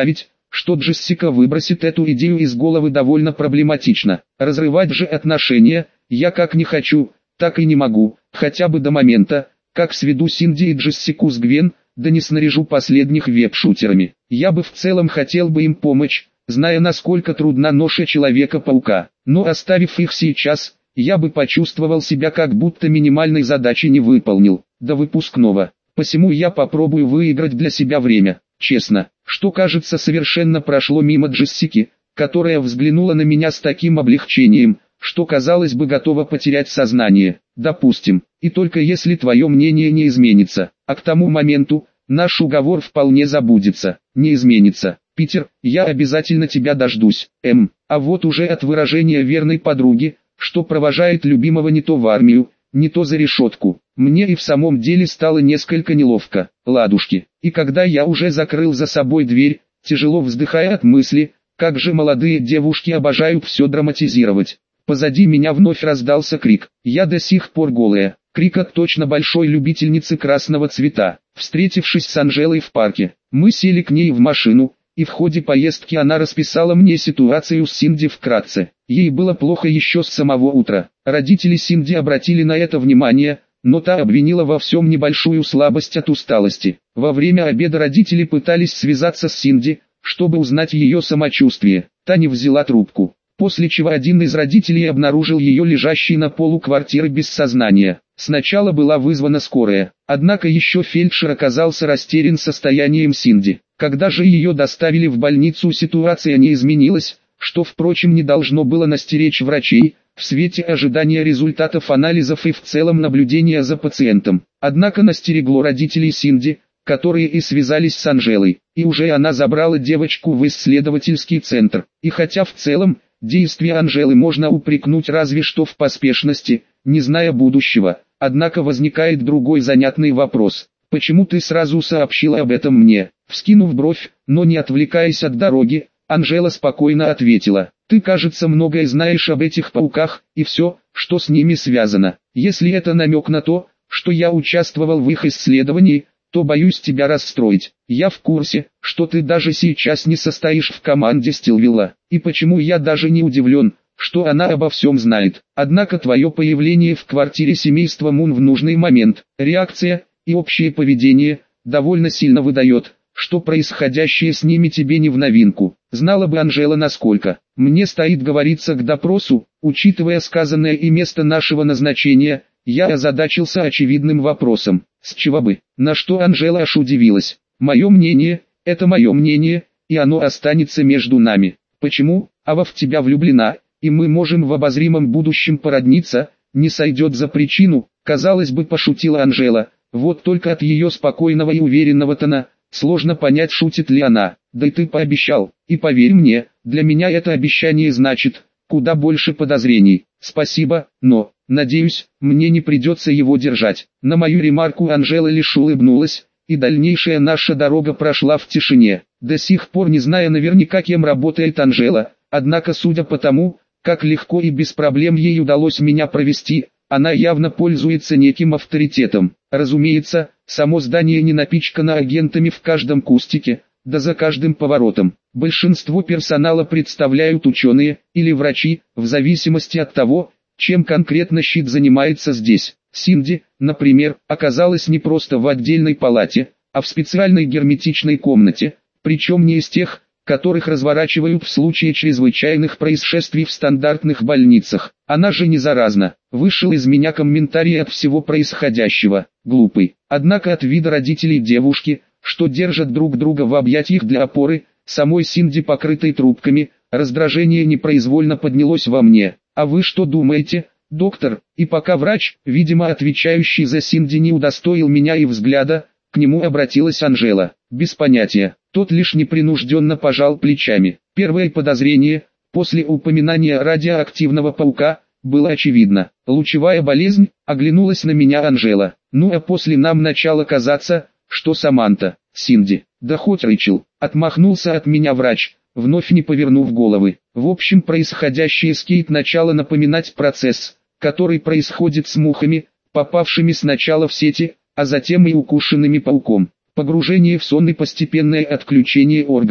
что Джессика выбросит эту идею из головы довольно проблематично. Разрывать же отношения, я как не хочу, так и не могу, хотя бы до момента, как сведу Синди и Джессику с Гвен, да не снаряжу последних веб-шутерами. Я бы в целом хотел бы им помочь, зная, насколько трудна ноша Человека-паука, но оставив их сейчас, я бы почувствовал себя, как будто минимальной задачи не выполнил, до выпускного. Посему я попробую выиграть для себя время, честно, что кажется совершенно прошло мимо Джессики, которая взглянула на меня с таким облегчением, что казалось бы готова потерять сознание. Допустим, и только если твое мнение не изменится, а к тому моменту, наш уговор вполне забудется, не изменится. Питер, я обязательно тебя дождусь, М. А вот уже от выражения верной подруги, что провожает любимого не то в армию, не то за решетку, мне и в самом деле стало несколько неловко, ладушки. И когда я уже закрыл за собой дверь, тяжело вздыхая от мысли, как же молодые девушки обожают все драматизировать. Позади меня вновь раздался крик. Я до сих пор голая. Крик от точно большой любительницы красного цвета. Встретившись с Анжелой в парке, мы сели к ней в машину, и в ходе поездки она расписала мне ситуацию с Синди вкратце. Ей было плохо еще с самого утра. Родители Синди обратили на это внимание, но та обвинила во всем небольшую слабость от усталости. Во время обеда родители пытались связаться с Синди, чтобы узнать ее самочувствие. Та не взяла трубку. После чего один из родителей обнаружил ее лежащей на полу квартиры без сознания. Сначала была вызвана скорая, однако еще фельдшер оказался растерян состоянием Синди. Когда же ее доставили в больницу, ситуация не изменилась, что, впрочем, не должно было настеречь врачей, в свете ожидания результатов анализов и в целом наблюдения за пациентом. Однако настерегло родителей Синди, которые и связались с Анжелой, и уже она забрала девочку в исследовательский центр. И хотя в целом, действия Анжелы можно упрекнуть разве что в поспешности, не зная будущего, однако возникает другой занятный вопрос. Почему ты сразу сообщила об этом мне? Вскинув бровь, но не отвлекаясь от дороги, Анжела спокойно ответила. Ты, кажется, многое знаешь об этих пауках, и все, что с ними связано. Если это намек на то, что я участвовал в их исследовании, то боюсь тебя расстроить. Я в курсе, что ты даже сейчас не состоишь в команде Стилвилла, и почему я даже не удивлен, что она обо всем знает. Однако твое появление в квартире семейства Мун в нужный момент, реакция и общее поведение, довольно сильно выдает, что происходящее с ними тебе не в новинку. Знала бы Анжела, насколько мне стоит говориться к допросу, учитывая сказанное и место нашего назначения, я озадачился очевидным вопросом. С чего бы? На что Анжела аж удивилась. Мое мнение, это мое мнение, и оно останется между нами. Почему? Ава в тебя влюблена, и мы можем в обозримом будущем породниться, не сойдет за причину, казалось бы, пошутила Анжела. Вот только от ее спокойного и уверенного тона, сложно понять, шутит ли она. Да и ты пообещал, и поверь мне, для меня это обещание значит куда больше подозрений. Спасибо, но, надеюсь, мне не придется его держать. На мою ремарку Анжела лишь улыбнулась, и дальнейшая наша дорога прошла в тишине. До сих пор не зная наверняка, кем работает Анжела, однако судя по тому, как легко и без проблем ей удалось меня провести, она явно пользуется неким авторитетом. Разумеется, само здание не напичкано агентами в каждом кустике, да за каждым поворотом. Большинство персонала представляют ученые или врачи, в зависимости от того, чем конкретно щит занимается здесь. Синди, например, оказалась не просто в отдельной палате, а в специальной герметичной комнате, причем не из тех, которых разворачивают в случае чрезвычайных происшествий в стандартных больницах. Она же не заразна. Вышел из меня комментарий от всего происходящего. Глупый. Однако от вида родителей девушки, что держат друг друга в объятиях для опоры, самой Синди покрытой трубками, раздражение непроизвольно поднялось во мне. А вы что думаете, доктор? И пока врач, видимо отвечающий за Синди, не удостоил меня и взгляда, к нему обратилась Анжела. Без понятия. Тот лишь непринужденно пожал плечами. Первое подозрение, после упоминания радиоактивного паука, было очевидно. Лучевая болезнь, оглянулась на меня Анжела. Ну а после нам начало казаться, что Саманта, Синди, да хоть Рэйчел, отмахнулся от меня врач, вновь не повернув головы. В общем, происходящее с Кейт начало напоминать процесс, который происходит с мухами, попавшими сначала в сети, а затем и укушенными пауком. Погружение в сон и постепенное отключение органов.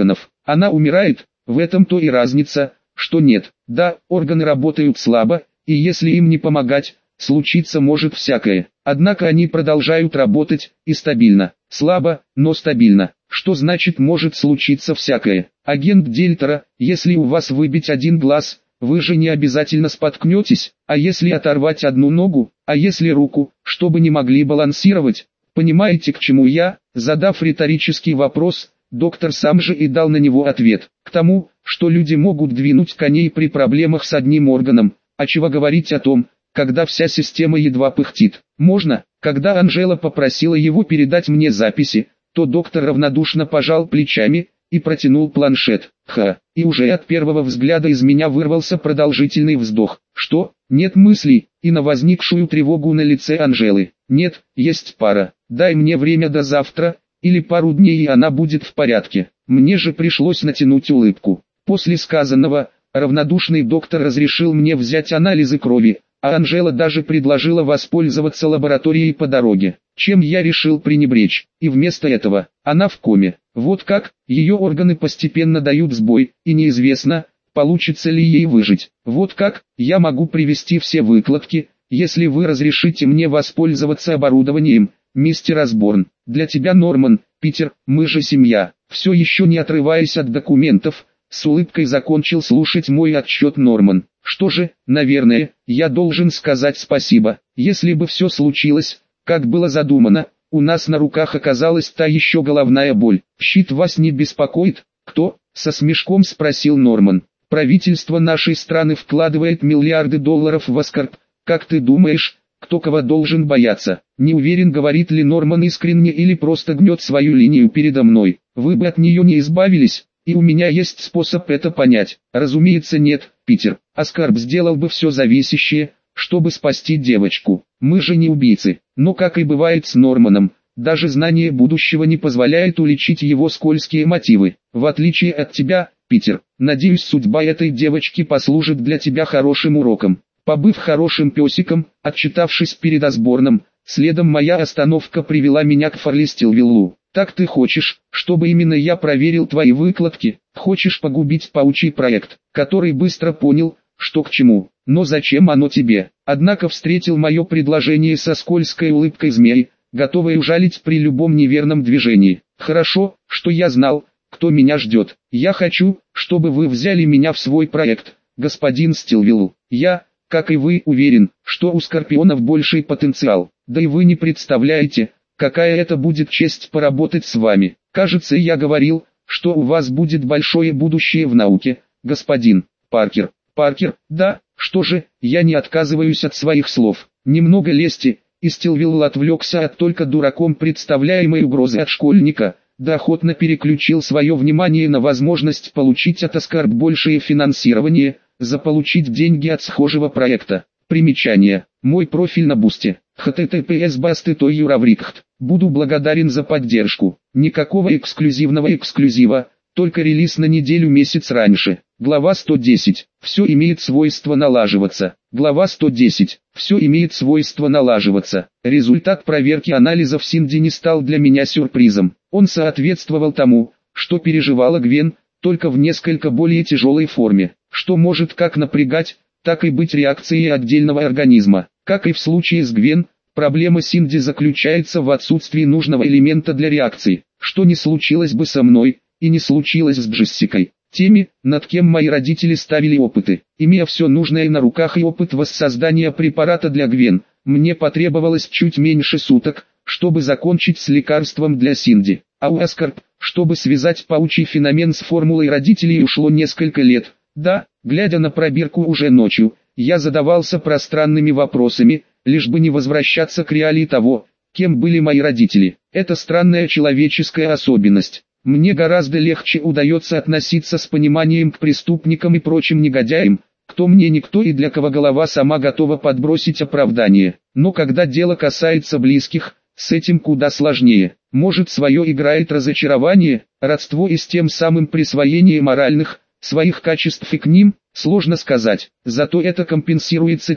Она умирает, в этом-то и разница, что нет. Да, органы работают слабо, и если им не помогать, случиться может всякое. Однако они продолжают работать, и стабильно. Слабо, но стабильно. Что значит может случиться всякое? Агент Дельтера, если у вас выбить один глаз, вы же не обязательно споткнетесь, а если оторвать одну ногу, а если руку, чтобы не могли балансировать? Понимаете, к чему я? Задав риторический вопрос, доктор сам же и дал на него ответ. К тому, что люди могут двинуть коней при проблемах с одним органом, а чего говорить о том, когда вся система едва пыхтит. Можно, когда Анжела попросила его передать мне записи, то доктор равнодушно пожал плечами и протянул планшет. Ха, и уже от первого взгляда из меня вырвался продолжительный вздох. Что? Нет мыслей, и на возникшую тревогу на лице Анжелы. Нет, есть пара. Дай мне время до завтра, или пару дней, и она будет в порядке. Мне же пришлось натянуть улыбку. После сказанного, равнодушный доктор разрешил мне взять анализы крови, а Анжела даже предложила воспользоваться лабораторией по дороге, чем я решил пренебречь, и вместо этого, она в коме. Вот как, ее органы постепенно дают сбой, и неизвестно, получится ли ей выжить. Вот как, я могу привести все выкладки, если вы разрешите мне воспользоваться оборудованием, мистер Осборн. Для тебя, Норман, Питер, мы же семья. Все еще не отрываясь от документов, с улыбкой закончил слушать мой отчет Норман. Что же, наверное, я должен сказать спасибо. Если бы все случилось, как было задумано, у нас на руках оказалась та еще головная боль. Щит вас не беспокоит? Кто? Со смешком спросил Норман. Правительство нашей страны вкладывает миллиарды долларов в Аскарп. Как ты думаешь, кто кого должен бояться? Не уверен, говорит ли Норман искренне или просто гнет свою линию передо мной. Вы бы от нее не избавились, и у меня есть способ это понять. Разумеется, нет, Питер. Аскарп сделал бы все зависящее, чтобы спасти девочку. Мы же не убийцы. Но как и бывает с Норманом, даже знание будущего не позволяет уличить его скользкие мотивы. В отличие от тебя, Питер, надеюсь, судьба этой девочки послужит для тебя хорошим уроком. Побыв хорошим песиком, отчитавшись перед Осборном, следом моя остановка привела меня к Фарлистилвиллу. Так ты хочешь, чтобы именно я проверил твои выкладки? Хочешь погубить паучий проект, который быстро понял, что к чему? Но зачем оно тебе? Однако встретил мое предложение со скользкой улыбкой змеи, готовой ужалить при любом неверном движении. Хорошо, что я знал, кто меня ждет. Я хочу, чтобы вы взяли меня в свой проект, господин Стилвилл. Я, как и вы, уверен, что у Скорпионов больший потенциал. Да и вы не представляете, какая это будет честь поработать с вами. Кажется, я говорил, что у вас будет большое будущее в науке, господин Паркер. Паркер, да, что же, я не отказываюсь от своих слов. Немного лести, и Стилвилл отвлекся от только дураком представляемой угрозы от школьника, да охотно переключил свое внимание на возможность получить от Аскарп большее финансирование, заполучить деньги от схожего проекта. Примечание. Мой профиль на Бусте. эйч ти ти пи эс басты точка юраврикхт. Буду благодарен за поддержку. Никакого эксклюзивного эксклюзива, только релиз на неделю-месяц раньше. Глава сто десять. Все имеет свойство налаживаться. Глава сто десять. Все имеет свойство налаживаться. Результат проверки анализов Синди не стал для меня сюрпризом. Он соответствовал тому, что переживала Гвен, только в несколько более тяжелой форме, что может как напрягать, так и быть реакцией отдельного организма. Как и в случае с Гвен, проблема Синди заключается в отсутствии нужного элемента для реакции, что не случилось бы со мной, и не случилось с Джессикой, теми, над кем мои родители ставили опыты. Имея все нужное на руках и опыт воссоздания препарата для Гвен, мне потребовалось чуть меньше суток, чтобы закончить с лекарством для Синди. А у Аскарп, чтобы связать паучий феномен с формулой родителей, ушло несколько лет. Да, глядя на пробирку уже ночью, я задавался пространными вопросами, лишь бы не возвращаться к реалии того, кем были мои родители. Это странная человеческая особенность. Мне гораздо легче удается относиться с пониманием к преступникам и прочим негодяям, кто мне никто и для кого голова сама готова подбросить оправдание. Но когда дело касается близких, с этим куда сложнее. Может, свое играет разочарование, родство и с тем самым присвоение моральных, своих качеств и к ним, сложно сказать. Зато это компенсируется тем,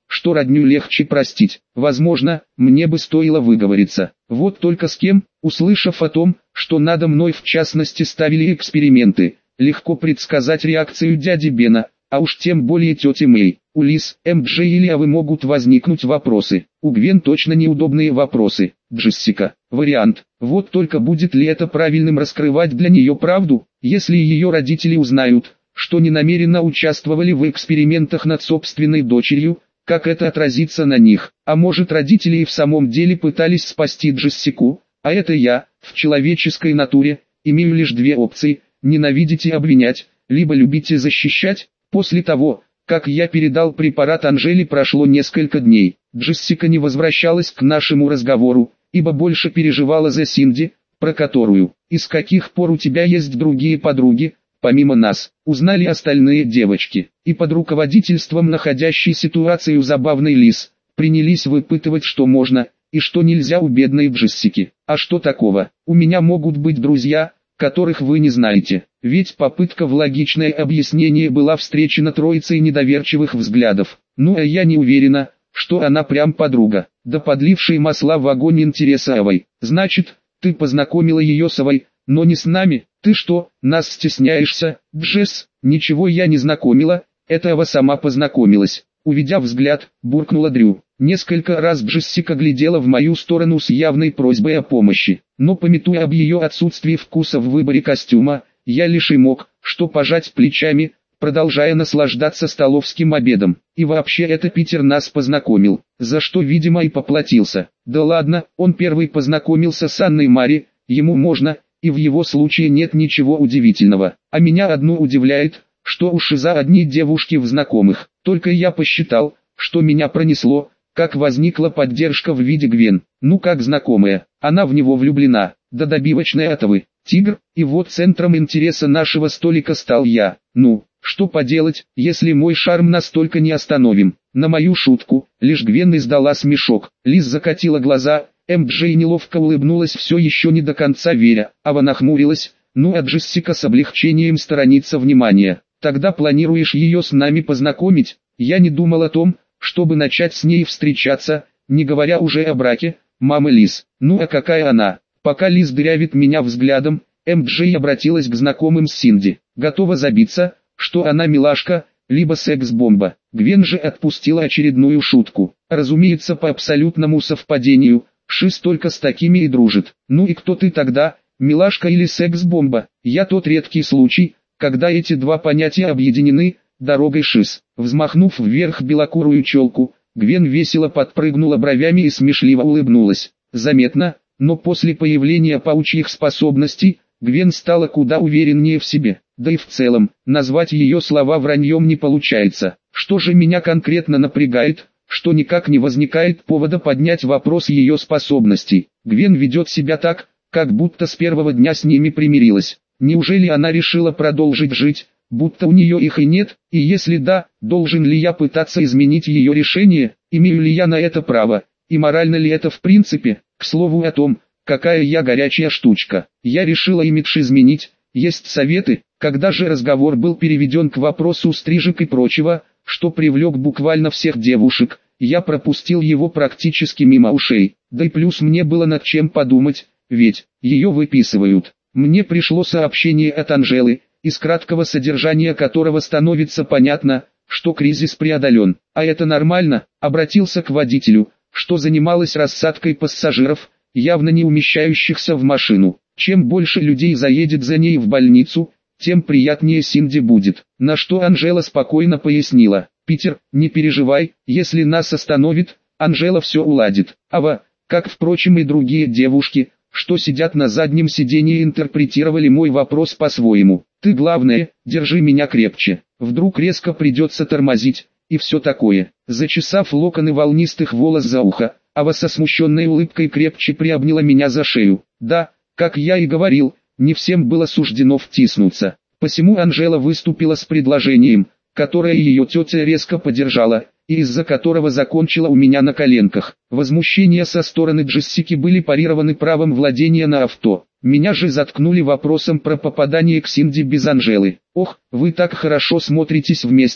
что родню легче простить. Возможно, мне бы стоило выговориться. Вот только с кем, услышав о том, что надо мной в частности ставили эксперименты, легко предсказать реакцию дяди Бена, а уж тем более тети Мэй. У Лиз, эм джей или Авы могут возникнуть вопросы. У Гвен точно неудобные вопросы. Джессика. Вариант. Вот только будет ли это правильным раскрывать для нее правду, если ее родители узнают, что не намеренно участвовали в экспериментах над собственной дочерью, как это отразится на них. А может, родители и в самом деле пытались спасти Джессику, а это я, в человеческой натуре, имею лишь две опции: ненавидеть и обвинять, либо любить и защищать. После того, как я передал препарат Анжеле, прошло несколько дней. Джессика не возвращалась к нашему разговору, ибо больше переживала за Синди, про которую, и с каких пор у тебя есть другие подруги, помимо нас, узнали остальные девочки, и под руководительством находящей ситуацию забавной Лиз, принялись выпытывать, что можно, и что нельзя у бедной Джессики. А что такого? У меня могут быть друзья, которых вы не знаете. Ведь попытка в логичное объяснение была встречена троицей недоверчивых взглядов. Ну а я не уверена, что она прям подруга. Да подливший масла в огонь интереса Авой. Значит, ты познакомила ее с Авой, но не с нами? Ты что, нас стесняешься, Джесс? Ничего я не знакомила, это Ава сама познакомилась. Уведя взгляд, буркнула Дрю. Несколько раз Джессика глядела в мою сторону с явной просьбой о помощи, но памятуя об ее отсутствии вкуса в выборе костюма, я лишь и мог, что пожать плечами, продолжая наслаждаться столовским обедом. И вообще это Питер нас познакомил, за что видимо и поплатился. Да ладно, он первый познакомился с Анной Мари, ему можно, и в его случае нет ничего удивительного. А меня одно удивляет, что у Шиза одни девушки в знакомых. Только я посчитал, что меня пронесло, как возникла поддержка в виде Гвен. Ну как знакомая, она в него влюблена, да добивочная от Авы. Тигр, и вот центром интереса нашего столика стал я. Ну, что поделать, если мой шарм настолько не остановим. На мою шутку, лишь Гвен издала смешок. Лиз закатила глаза, эм джей неловко улыбнулась, все еще не до конца веря. Ава нахмурилась, ну а Джессика с облегчением сторонится внимания. Тогда планируешь ее с нами познакомить? Я не думал о том, чтобы начать с ней встречаться, не говоря уже о браке, мамы Лиз. Ну а какая она? Пока Лиз дырявит меня взглядом, эм джей обратилась к знакомым с Синди. Готова забиться, что она милашка, либо секс-бомба. Гвен же отпустила очередную шутку. Разумеется, по абсолютному совпадению, Шиз только с такими и дружит. Ну и кто ты тогда, милашка или секс-бомба? Я тот редкий случай, когда эти два понятия объединены дорогой Шиз. Взмахнув вверх белокурую челку, Гвен весело подпрыгнула бровями и смешливо улыбнулась. Заметно, но после появления паучьих способностей, Гвен стала куда увереннее в себе. Да и в целом, назвать ее слова враньем не получается. Что же меня конкретно напрягает, что никак не возникает повода поднять вопрос ее способностей. Гвен ведет себя так, как будто с первого дня с ними примирилась. Неужели она решила продолжить жить, будто у нее их и нет, и если да, должен ли я пытаться изменить ее решение, имею ли я на это право, и морально ли это в принципе? К слову о том, какая я горячая штучка. Я решила имидж изменить, есть советы. Когда же разговор был переведен к вопросу стрижек и прочего, что привлек буквально всех девушек, я пропустил его практически мимо ушей. Да и плюс мне было над чем подумать, ведь ее выписывают. Мне пришло сообщение от Анжелы, из краткого содержания которого становится понятно, что кризис преодолен. А это нормально, обратился к водителю, что занималась рассадкой пассажиров, явно не умещающихся в машину. Чем больше людей заедет за ней в больницу, тем приятнее Синди будет. На что Анжела спокойно пояснила: «Питер, не переживай, если нас остановит, Анжела все уладит». Ава, как впрочем и другие девушки, что сидят на заднем сиденье, интерпретировали мой вопрос по-своему. «Ты главное, держи меня крепче, вдруг резко придется тормозить, и все такое». Зачесав локоны волнистых волос за ухо, Ава со смущенной улыбкой крепче приобняла меня за шею. Да, как я и говорил, не всем было суждено втиснуться. Посему Анжела выступила с предложением, которое ее тетя резко поддержала, и из-за которого закончила у меня на коленках. Возмущения со стороны Джессики были парированы правом владения на авто. Меня же заткнули вопросом про попадание к Синди без Анжелы. «Ох, вы так хорошо смотритесь вместе»,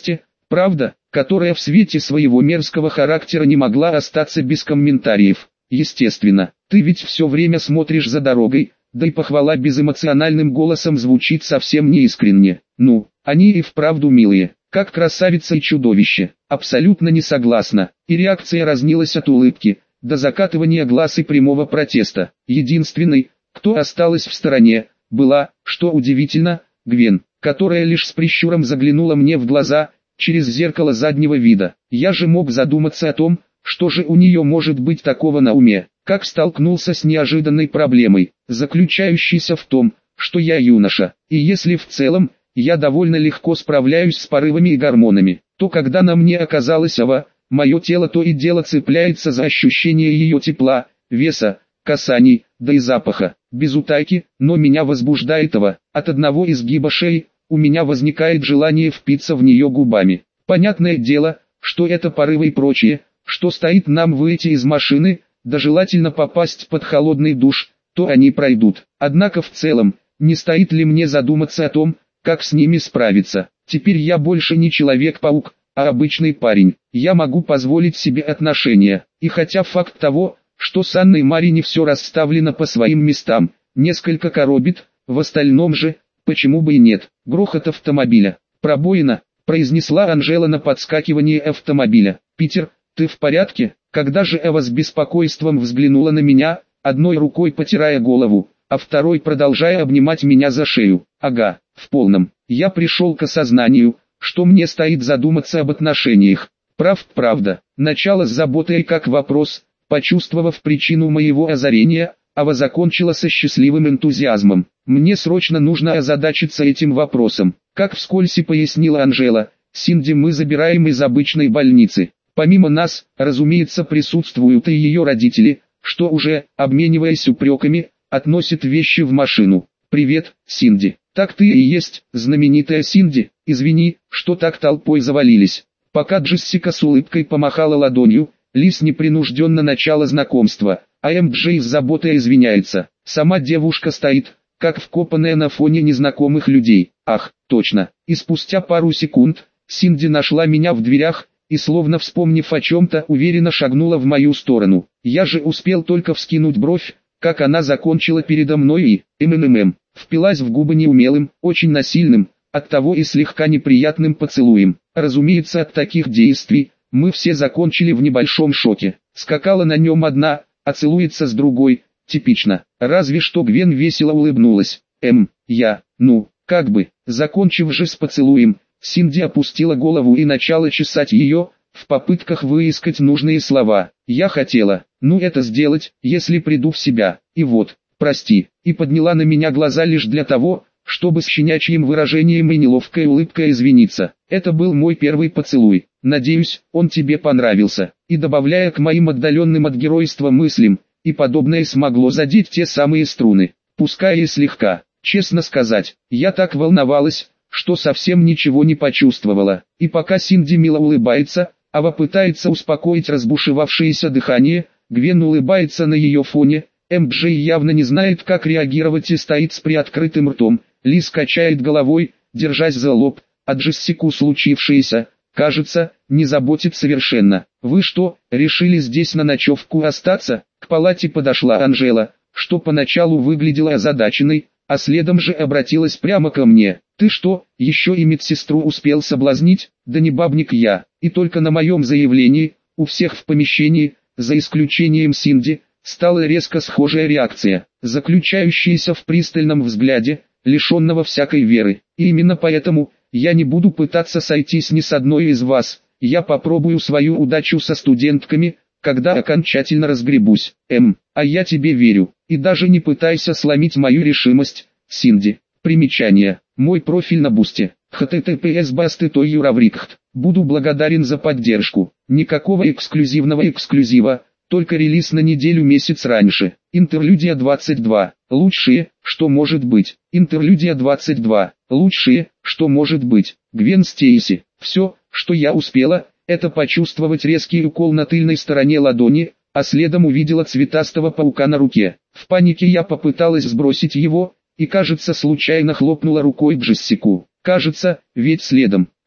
Правда, которая в свете своего мерзкого характера не могла остаться без комментариев. Естественно, ты ведь все время смотришь за дорогой, да и похвала безэмоциональным голосом звучит совсем неискренне. Ну, они и вправду милые, как красавица и чудовище. Абсолютно не согласна, и реакция разнилась от улыбки до закатывания глаз и прямого протеста. Единственной, кто осталась в стороне, была, что удивительно, Гвен, которая лишь с прищуром заглянула мне в глаза через зеркало заднего вида. Я же мог задуматься о том, что же у нее может быть такого на уме, как столкнулся с неожиданной проблемой, заключающейся в том, что я юноша, и если в целом, я довольно легко справляюсь с порывами и гормонами, то когда на мне оказалась Ава, мое тело то и дело цепляется за ощущение ее тепла, веса, касаний, да и запаха. Без утайки, но меня возбуждает Ава. От одного изгиба шеи, у меня возникает желание впиться в нее губами. Понятное дело, что это порывы и прочее, что стоит нам выйти из машины, да желательно попасть под холодный душ, то они пройдут. Однако в целом, не стоит ли мне задуматься о том, как с ними справиться. Теперь я больше не Человек-паук, а обычный парень. Я могу позволить себе отношения. И хотя факт того, что с Анной Мари не все расставлено по своим местам, несколько коробит, в остальном же, почему бы и нет. Грохот автомобиля. Пробоина, произнесла Анжела на подскакивание автомобиля. Питер, ты в порядке? Когда же Эва с беспокойством взглянула на меня, одной рукой потирая голову, а второй продолжая обнимать меня за шею. Ага, в полном. Я пришел к осознанию, что мне стоит задуматься об отношениях. Прав, правда. Начало с заботой как вопрос, почувствовав причину моего озарения, Ава закончила со счастливым энтузиазмом. Мне срочно нужно озадачиться этим вопросом. Как вскользь и пояснила Анжела, Синди мы забираем из обычной больницы. Помимо нас, разумеется, присутствуют и ее родители, что уже, обмениваясь упреками, относят вещи в машину. «Привет, Синди. Так ты и есть, знаменитая Синди. Извини, что так толпой завалились». Пока Джессика с улыбкой помахала ладонью, Лиз непринужденно начала знакомство, а эм джей с заботой извиняется. Сама девушка стоит, как вкопанная на фоне незнакомых людей. Ах, точно. И спустя пару секунд, Синди нашла меня в дверях, и словно вспомнив о чем-то, уверенно шагнула в мою сторону. Я же успел только вскинуть бровь, как она закончила передо мной и, ммм, впилась в губы неумелым, очень насильным, оттого и слегка неприятным поцелуем. Разумеется, от таких действий, мы все закончили в небольшом шоке. Скакала на нем одна, а целуется с другой, типично. Разве что Гвен весело улыбнулась. Эм, я, ну, как бы, закончив же с поцелуем, Синди опустила голову и начала чесать ее, в попытках выискать нужные слова. Я хотела, ну это сделать, если приду в себя, и вот, прости, и подняла на меня глаза лишь для того, чтобы с щенячьим выражением и неловкой улыбкой извиниться. Это был мой первый поцелуй, надеюсь, он тебе понравился. И добавляя к моим отдаленным от геройства мыслям, и подобное смогло задеть те самые струны, пускай и слегка. Честно сказать, я так волновалась, что совсем ничего не почувствовала. И пока Синди мило улыбается, Ава пытается успокоить разбушевавшееся дыхание, Гвен улыбается на ее фоне, эм джей явно не знает, как реагировать и стоит с приоткрытым ртом. Лиз качает головой, держась за лоб, а Джессику случившееся, кажется, не заботит совершенно. «Вы что, решили здесь на ночевку остаться?» К палате подошла Анжела, что поначалу выглядела озадаченной, а следом же обратилась прямо ко мне. «Ты что, еще и медсестру успел соблазнить? Да не бабник я». И только на моем заявлении, у всех в помещении, за исключением Синди, стала резко схожая реакция, заключающаяся в пристальном взгляде, лишенного всякой веры. И именно поэтому, я не буду пытаться сойтись ни с одной из вас, я попробую свою удачу со студентками, когда окончательно разгребусь. Эм, а я тебе верю, и даже не пытайся сломить мою решимость, Синди. Примечание. Мой профиль на Бусте. эйч ти ти пи эс басты точка юраврикт. Буду благодарен за поддержку. Никакого эксклюзивного эксклюзива, только релиз на неделю-месяц раньше. Интерлюдия двадцать два. Лучшее, что может быть. Интерлюдия двадцать два. Лучшее, что может быть. Гвен Стейси. Все, что я успела, это почувствовать резкий укол на тыльной стороне ладони, а следом увидела цветастого паука на руке. В панике я попыталась сбросить его, и кажется случайно хлопнула рукой Джессику. Кажется, ведь следом,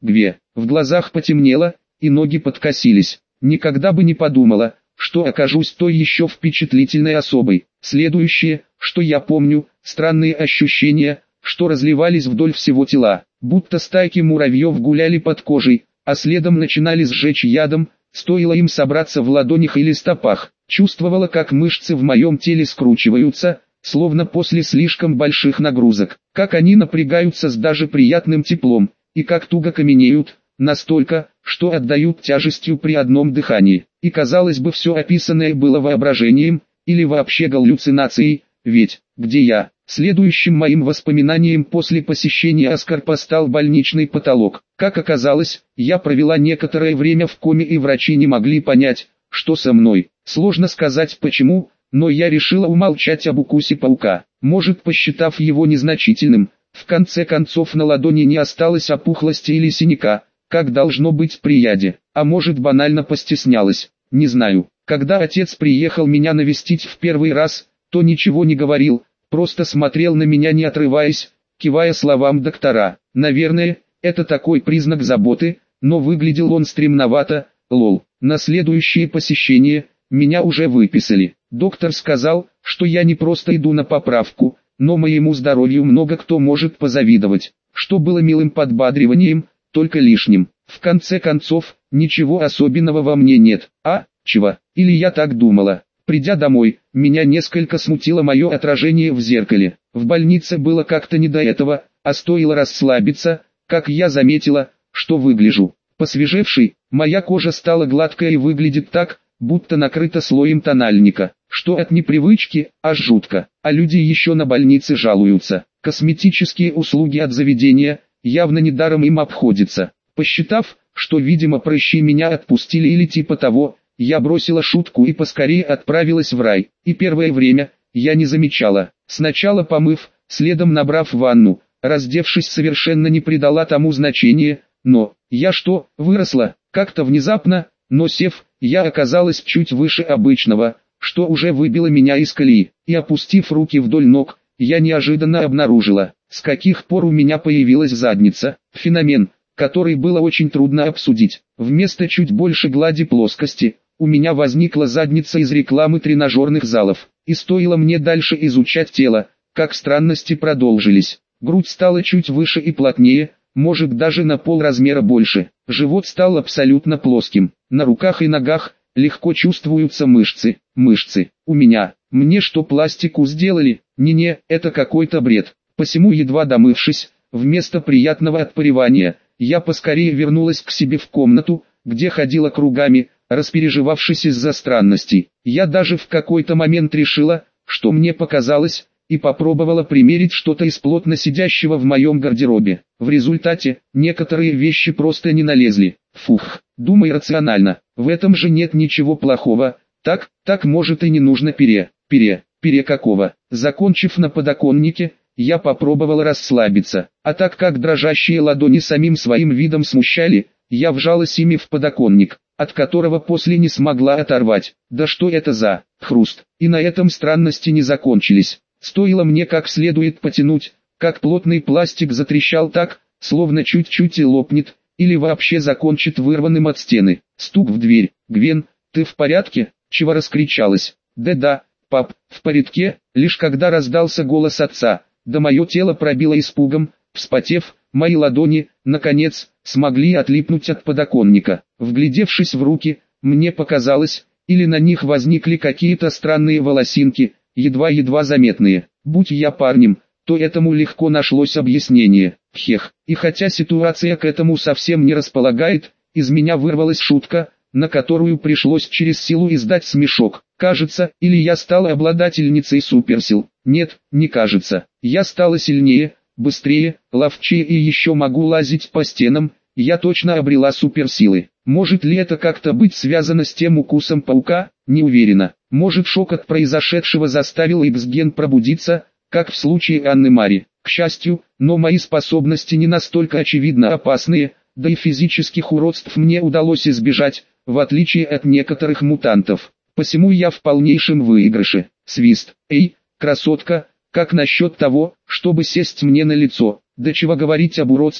Гве. В глазах потемнело, и ноги подкосились. Никогда бы не подумала, что окажусь той еще впечатлительной особой. Следующее, что я помню, странные ощущения, что разливались вдоль всего тела, будто стайки муравьев гуляли под кожей, а следом начинали сжечь ядом, стоило им собраться в ладонях или стопах. Чувствовала, как мышцы в моем теле скручиваются, словно после слишком больших нагрузок, как они напрягаются с даже приятным теплом, и как туго каменеют, настолько, что отдают тяжестью при одном дыхании. И казалось бы, все описанное было воображением, или вообще галлюцинацией, ведь, где я? Следующим моим воспоминанием после посещения Аскарпа стал больничный потолок. Как оказалось, я провела некоторое время в коме, и врачи не могли понять, что со мной. Сложно сказать почему, но я решила умолчать об укусе паука, может, посчитав его незначительным. В конце концов, на ладони не осталось опухлости или синяка, как должно быть при яде, а может, банально постеснялась, не знаю. Когда отец приехал меня навестить в первый раз, то ничего не говорил, просто смотрел на меня не отрываясь, кивая словам доктора. Наверное, это такой признак заботы, но выглядел он стремновато, лол. На следующее посещение меня уже выписали. Доктор сказал, что я не просто иду на поправку, но моему здоровью много кто может позавидовать, что было милым подбадриванием, только лишним. В конце концов, ничего особенного во мне нет, а, чего, или я так думала. Придя домой, меня несколько смутило мое отражение в зеркале. В больнице было как-то не до этого, а стоило расслабиться, как я заметила, что выгляжу посвежевшей. Моя кожа стала гладкая и выглядит так, будто накрыта слоем тональника, что от непривычки аж жутко. А люди еще на больнице жалуются. Косметические услуги от заведения явно недаром им обходятся. Посчитав, что, видимо, прыщи меня отпустили или типа того, я бросила шутку и поскорее отправилась в рай. И первое время я не замечала. Сначала помыв, следом набрав ванну, раздевшись, совершенно не придала тому значения, но я что, выросла? Как-то внезапно, но сев, я оказалась чуть выше обычного, что уже выбило меня из колеи. И опустив руки вдоль ног, я неожиданно обнаружила, с каких пор у меня появилась задница. Феномен, который было очень трудно обсудить. Вместо чуть больше глади плоскости, у меня возникла задница из рекламы тренажерных залов. И стоило мне дальше изучать тело, как странности продолжились. Грудь стала чуть выше и плотнее, может даже на полразмера больше. Живот стал абсолютно плоским. На руках и ногах легко чувствуются мышцы. Мышцы. У меня. Мне что, пластику сделали? Не-не, это какой-то бред. Посему, едва домывшись, вместо приятного отпаривания, я поскорее вернулась к себе в комнату, где ходила кругами, распереживавшись из-за странностей. Я даже в какой-то момент решила, что мне показалось, и попробовала примерить что-то из плотно сидящего в моем гардеробе. В результате, некоторые вещи просто не налезли. Фух, думай рационально, в этом же нет ничего плохого. Так, так может и не нужно пере, пере, пере какого. Закончив на подоконнике, я попробовала расслабиться, а так как дрожащие ладони самим своим видом смущали, я вжалась ими в подоконник, от которого после не смогла оторвать. Да что это за хруст? И на этом странности не закончились. Стоило мне как следует потянуть, как плотный пластик затрещал так, словно чуть-чуть и лопнет, или вообще закончит вырванным от стены. Стук в дверь. «Гвен, ты в порядке?» Чего раскричалась. «Да-да, пап, в порядке», лишь когда раздался голос отца. Да мое тело пробило испугом, вспотев, мои ладони, наконец, смогли отлипнуть от подоконника. Вглядевшись в руки, мне показалось, или на них возникли какие-то странные волосинки, едва-едва заметные. Будь я парнем, то этому легко нашлось объяснение. Хех. И хотя ситуация к этому совсем не располагает, из меня вырвалась шутка, на которую пришлось через силу издать смешок. Кажется, или я стала обладательницей суперсил. Нет, не кажется. Я стала сильнее, быстрее, ловчее и еще могу лазить по стенам. Я точно обрела суперсилы. Может ли это как-то быть связано с тем укусом паука? Не уверена. Может, шок от произошедшего заставил Икс-ген пробудиться, как в случае Анны Мари. К счастью, но мои способности не настолько очевидно опасные, да и физических уродств мне удалось избежать, в отличие от некоторых мутантов. Посему я в полнейшем выигрыше. Свист. Эй, красотка, как насчет того, чтобы сесть мне на лицо? Да чего говорить об уродстве,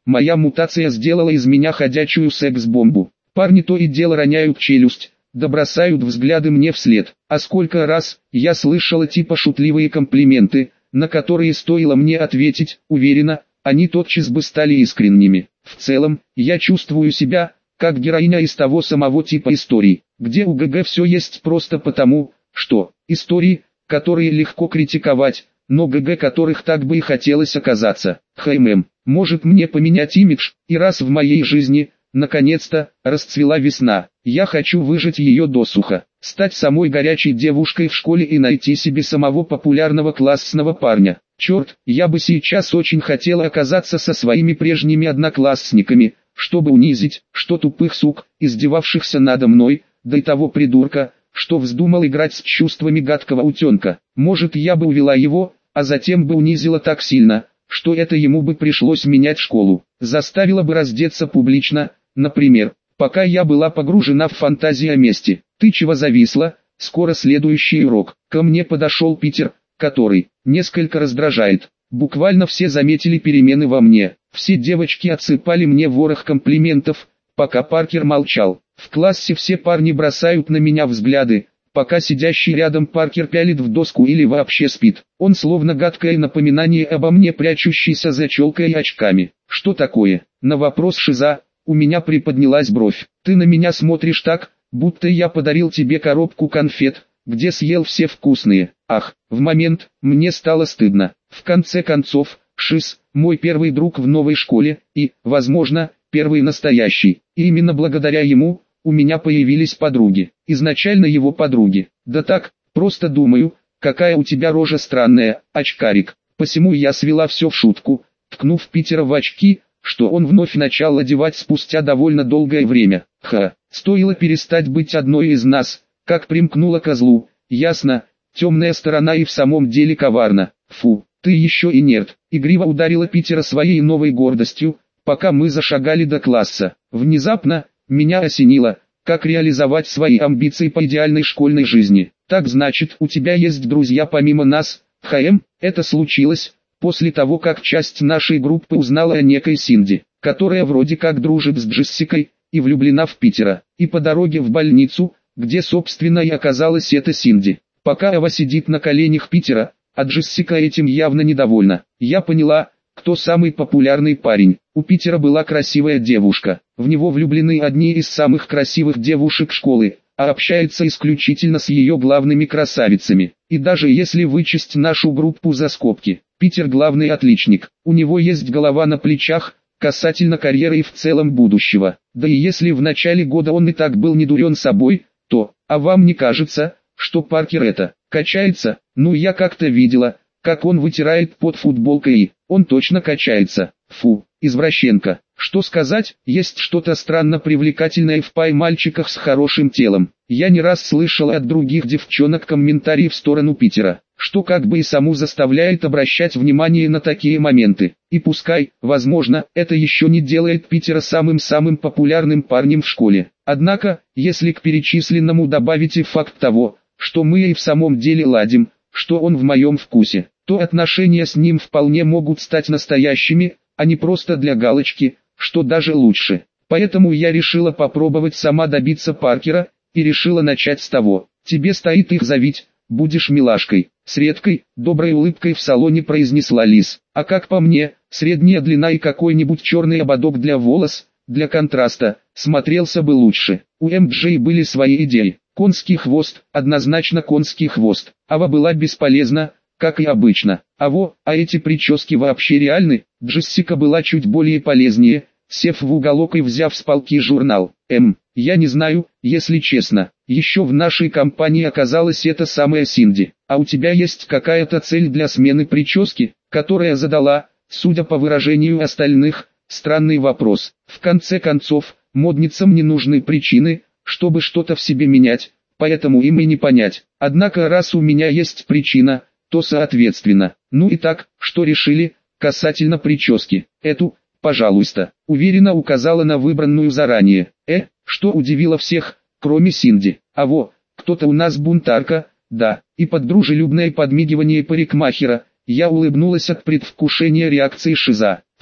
моя мутация сделала из меня ходячую секс-бомбу. Парни то и дело роняют челюсть, да бросают взгляды мне вслед. А сколько раз я слышала типа шутливые комплименты, на которые стоило мне ответить, уверена, они тотчас бы стали искренними. В целом, я чувствую себя, как героиня из того самого типа историй, где у ГГ все есть просто потому, что истории, которые легко критиковать, но ГГ которых так бы и хотелось оказаться. ХММ, может мне поменять имидж, и раз в моей жизни, наконец-то, расцвела весна, я хочу выжать ее досуха, стать самой горячей девушкой в школе и найти себе самого популярного классного парня. Черт, я бы сейчас очень хотела оказаться со своими прежними одноклассниками, чтобы унизить, что тупых сук, издевавшихся надо мной, да и того придурка, что вздумал играть с чувствами гадкого утенка. Может, я бы увела его, а затем бы унизила так сильно, что это ему бы пришлось менять школу. Заставила бы раздеться публично, например, пока я была погружена в фантазии о мести. Ты чего зависла? Скоро следующий урок. Ко мне подошел Питер, который несколько раздражает. Буквально все заметили перемены во мне. Все девочки отсыпали мне ворох комплиментов, пока Паркер молчал. В классе все парни бросают на меня взгляды, пока сидящий рядом Паркер пялит в доску или вообще спит. Он словно гадкое напоминание обо мне, прячущийся за челкой и очками. Что такое? На вопрос Шиза у меня приподнялась бровь. Ты на меня смотришь так, будто я подарил тебе коробку конфет, где съел все вкусные. Ах, в момент мне стало стыдно. В конце концов, Шиз – мой первый друг в новой школе, и, возможно, первый настоящий. И именно благодаря ему у меня появились подруги. Изначально его подруги. Да так, просто думаю, какая у тебя рожа странная, очкарик. Посему я свела все в шутку, ткнув Питера в очки, что он вновь начал одевать спустя довольно долгое время. Ха, стоило перестать быть одной из нас, как примкнула к козлу. Ясно, темная сторона и в самом деле коварна. Фу, ты еще и нерд. Игриво ударила Питера своей новой гордостью, пока мы зашагали до класса. Внезапно меня осенило, как реализовать свои амбиции по идеальной школьной жизни. Так значит, у тебя есть друзья помимо нас, ХМ? Это случилось после того, как часть нашей группы узнала о некой Синди, которая вроде как дружит с Джессикой и влюблена в Питера. И по дороге в больницу, где собственно и оказалась эта Синди, пока Ава сидит на коленях Питера, а Джессика этим явно недовольна. Я поняла, кто самый популярный парень. У Питера была красивая девушка. В него влюблены одни из самых красивых девушек школы, а общается исключительно с ее главными красавицами. И даже если вычесть нашу группу за скобки, Питер главный отличник. У него есть голова на плечах, касательно карьеры и в целом будущего. Да и если в начале года он и так был недурен собой, то, а вам не кажется, что Паркер это, качается? Ну я как-то видела, как он вытирает под футболкой и, он точно качается. Фу, извращенка. Что сказать, есть что-то странно привлекательное в пай-мальчиках с хорошим телом. Я не раз слышал от других девчонок комментарии в сторону Питера, что как бы и саму заставляет обращать внимание на такие моменты. И пускай, возможно, это еще не делает Питера самым-самым популярным парнем в школе. Однако, если к перечисленному добавите факт того, что мы и в самом деле ладим, что он в моем вкусе, то отношения с ним вполне могут стать настоящими, а не просто для галочки, что даже лучше. Поэтому я решила попробовать сама добиться Паркера, и решила начать с того. Тебе стоит их завить, будешь милашкой. С редкой, доброй улыбкой в салоне произнесла Лиз. А как по мне, средняя длина и какой-нибудь черный ободок для волос, для контраста, смотрелся бы лучше. У эм джей были свои идеи. Конский хвост, однозначно конский хвост. Ава была бесполезна, как и обычно. А во, а эти прически вообще реальны? Джессика была чуть более полезнее, сев в уголок и взяв с полки журнал. Эм, я не знаю, если честно. Еще в нашей компании оказалась эта самая Синди. А у тебя есть какая-то цель для смены прически, которая задала, судя по выражению остальных, странный вопрос. В конце концов, модницам не нужны причины, чтобы что-то в себе менять, поэтому им и не понять. Однако раз у меня есть причина, то соответственно. Ну и так, что решили, касательно прически. Эту, пожалуйста, уверенно указала на выбранную заранее. Э, что удивило всех, кроме Синди. А во, кто-то у нас бунтарка, да, и под дружелюбное подмигивание парикмахера, я улыбнулась от предвкушения реакции Шиза.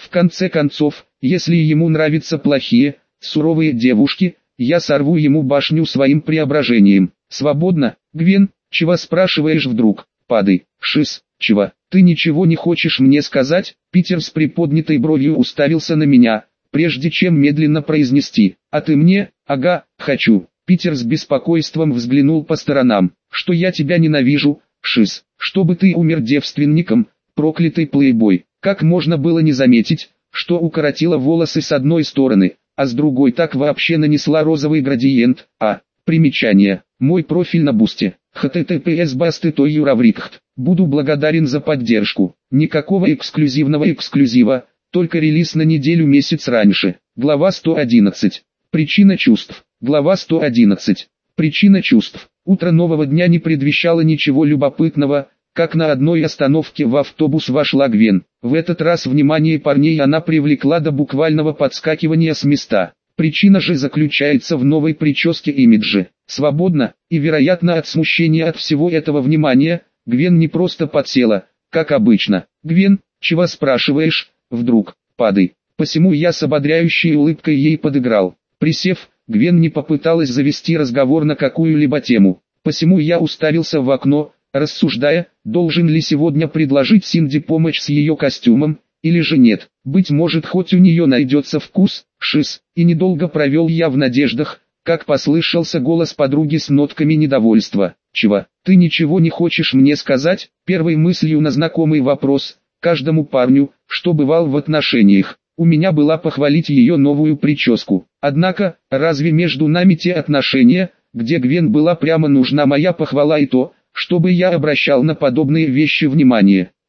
В конце концов, если ему нравятся плохие, суровые девушки, я сорву ему башню своим преображением. Свободно, Гвен, чего спрашиваешь вдруг? Падай, Шиз, чего? Ты ничего не хочешь мне сказать? Питер с приподнятой бровью уставился на меня, прежде чем медленно произнести: а ты мне? Ага, хочу. Питер с беспокойством взглянул по сторонам. Что я тебя ненавижу, Шиз, чтобы ты умер девственником, проклятый плейбой. Как можно было не заметить, что укоротила волосы с одной стороны, а с другой так вообще нанесла розовый градиент. А, примечание, мой профиль на бусте, https басты той юраврикхт. Буду благодарен за поддержку. Никакого эксклюзивного эксклюзива, только релиз на неделю-месяц раньше. Глава сто одиннадцать. Причина чувств. Глава сто одиннадцать. Причина чувств. Утро нового дня не предвещало ничего любопытного, как на одной остановке в автобус вошла Гвен. В этот раз внимание парней она привлекла до буквального подскакивания с места. Причина же заключается в новой прическе имиджа. Свободно, и вероятно от смущения от всего этого внимания, Гвен не просто подсела, как обычно. «Гвен, чего спрашиваешь?» «Вдруг, падай». Посему я с ободряющей улыбкой ей подыграл. Присев, Гвен не попыталась завести разговор на какую-либо тему. Посему я уставился в окно, рассуждая, должен ли сегодня предложить Синди помощь с ее костюмом, или же нет. Быть может, хоть у нее найдется вкус, Шиз. И недолго провел я в надеждах, как послышался голос подруги с нотками недовольства. «Чего? Ты ничего не хочешь мне сказать?» Первой мыслью на знакомый вопрос, каждому парню, что бывал в отношениях, у меня была похвалить ее новую прическу. Однако, разве между нами те отношения, где Гвен была прямо нужна моя похвала и то, чтобы я обращал на подобные вещи внимание?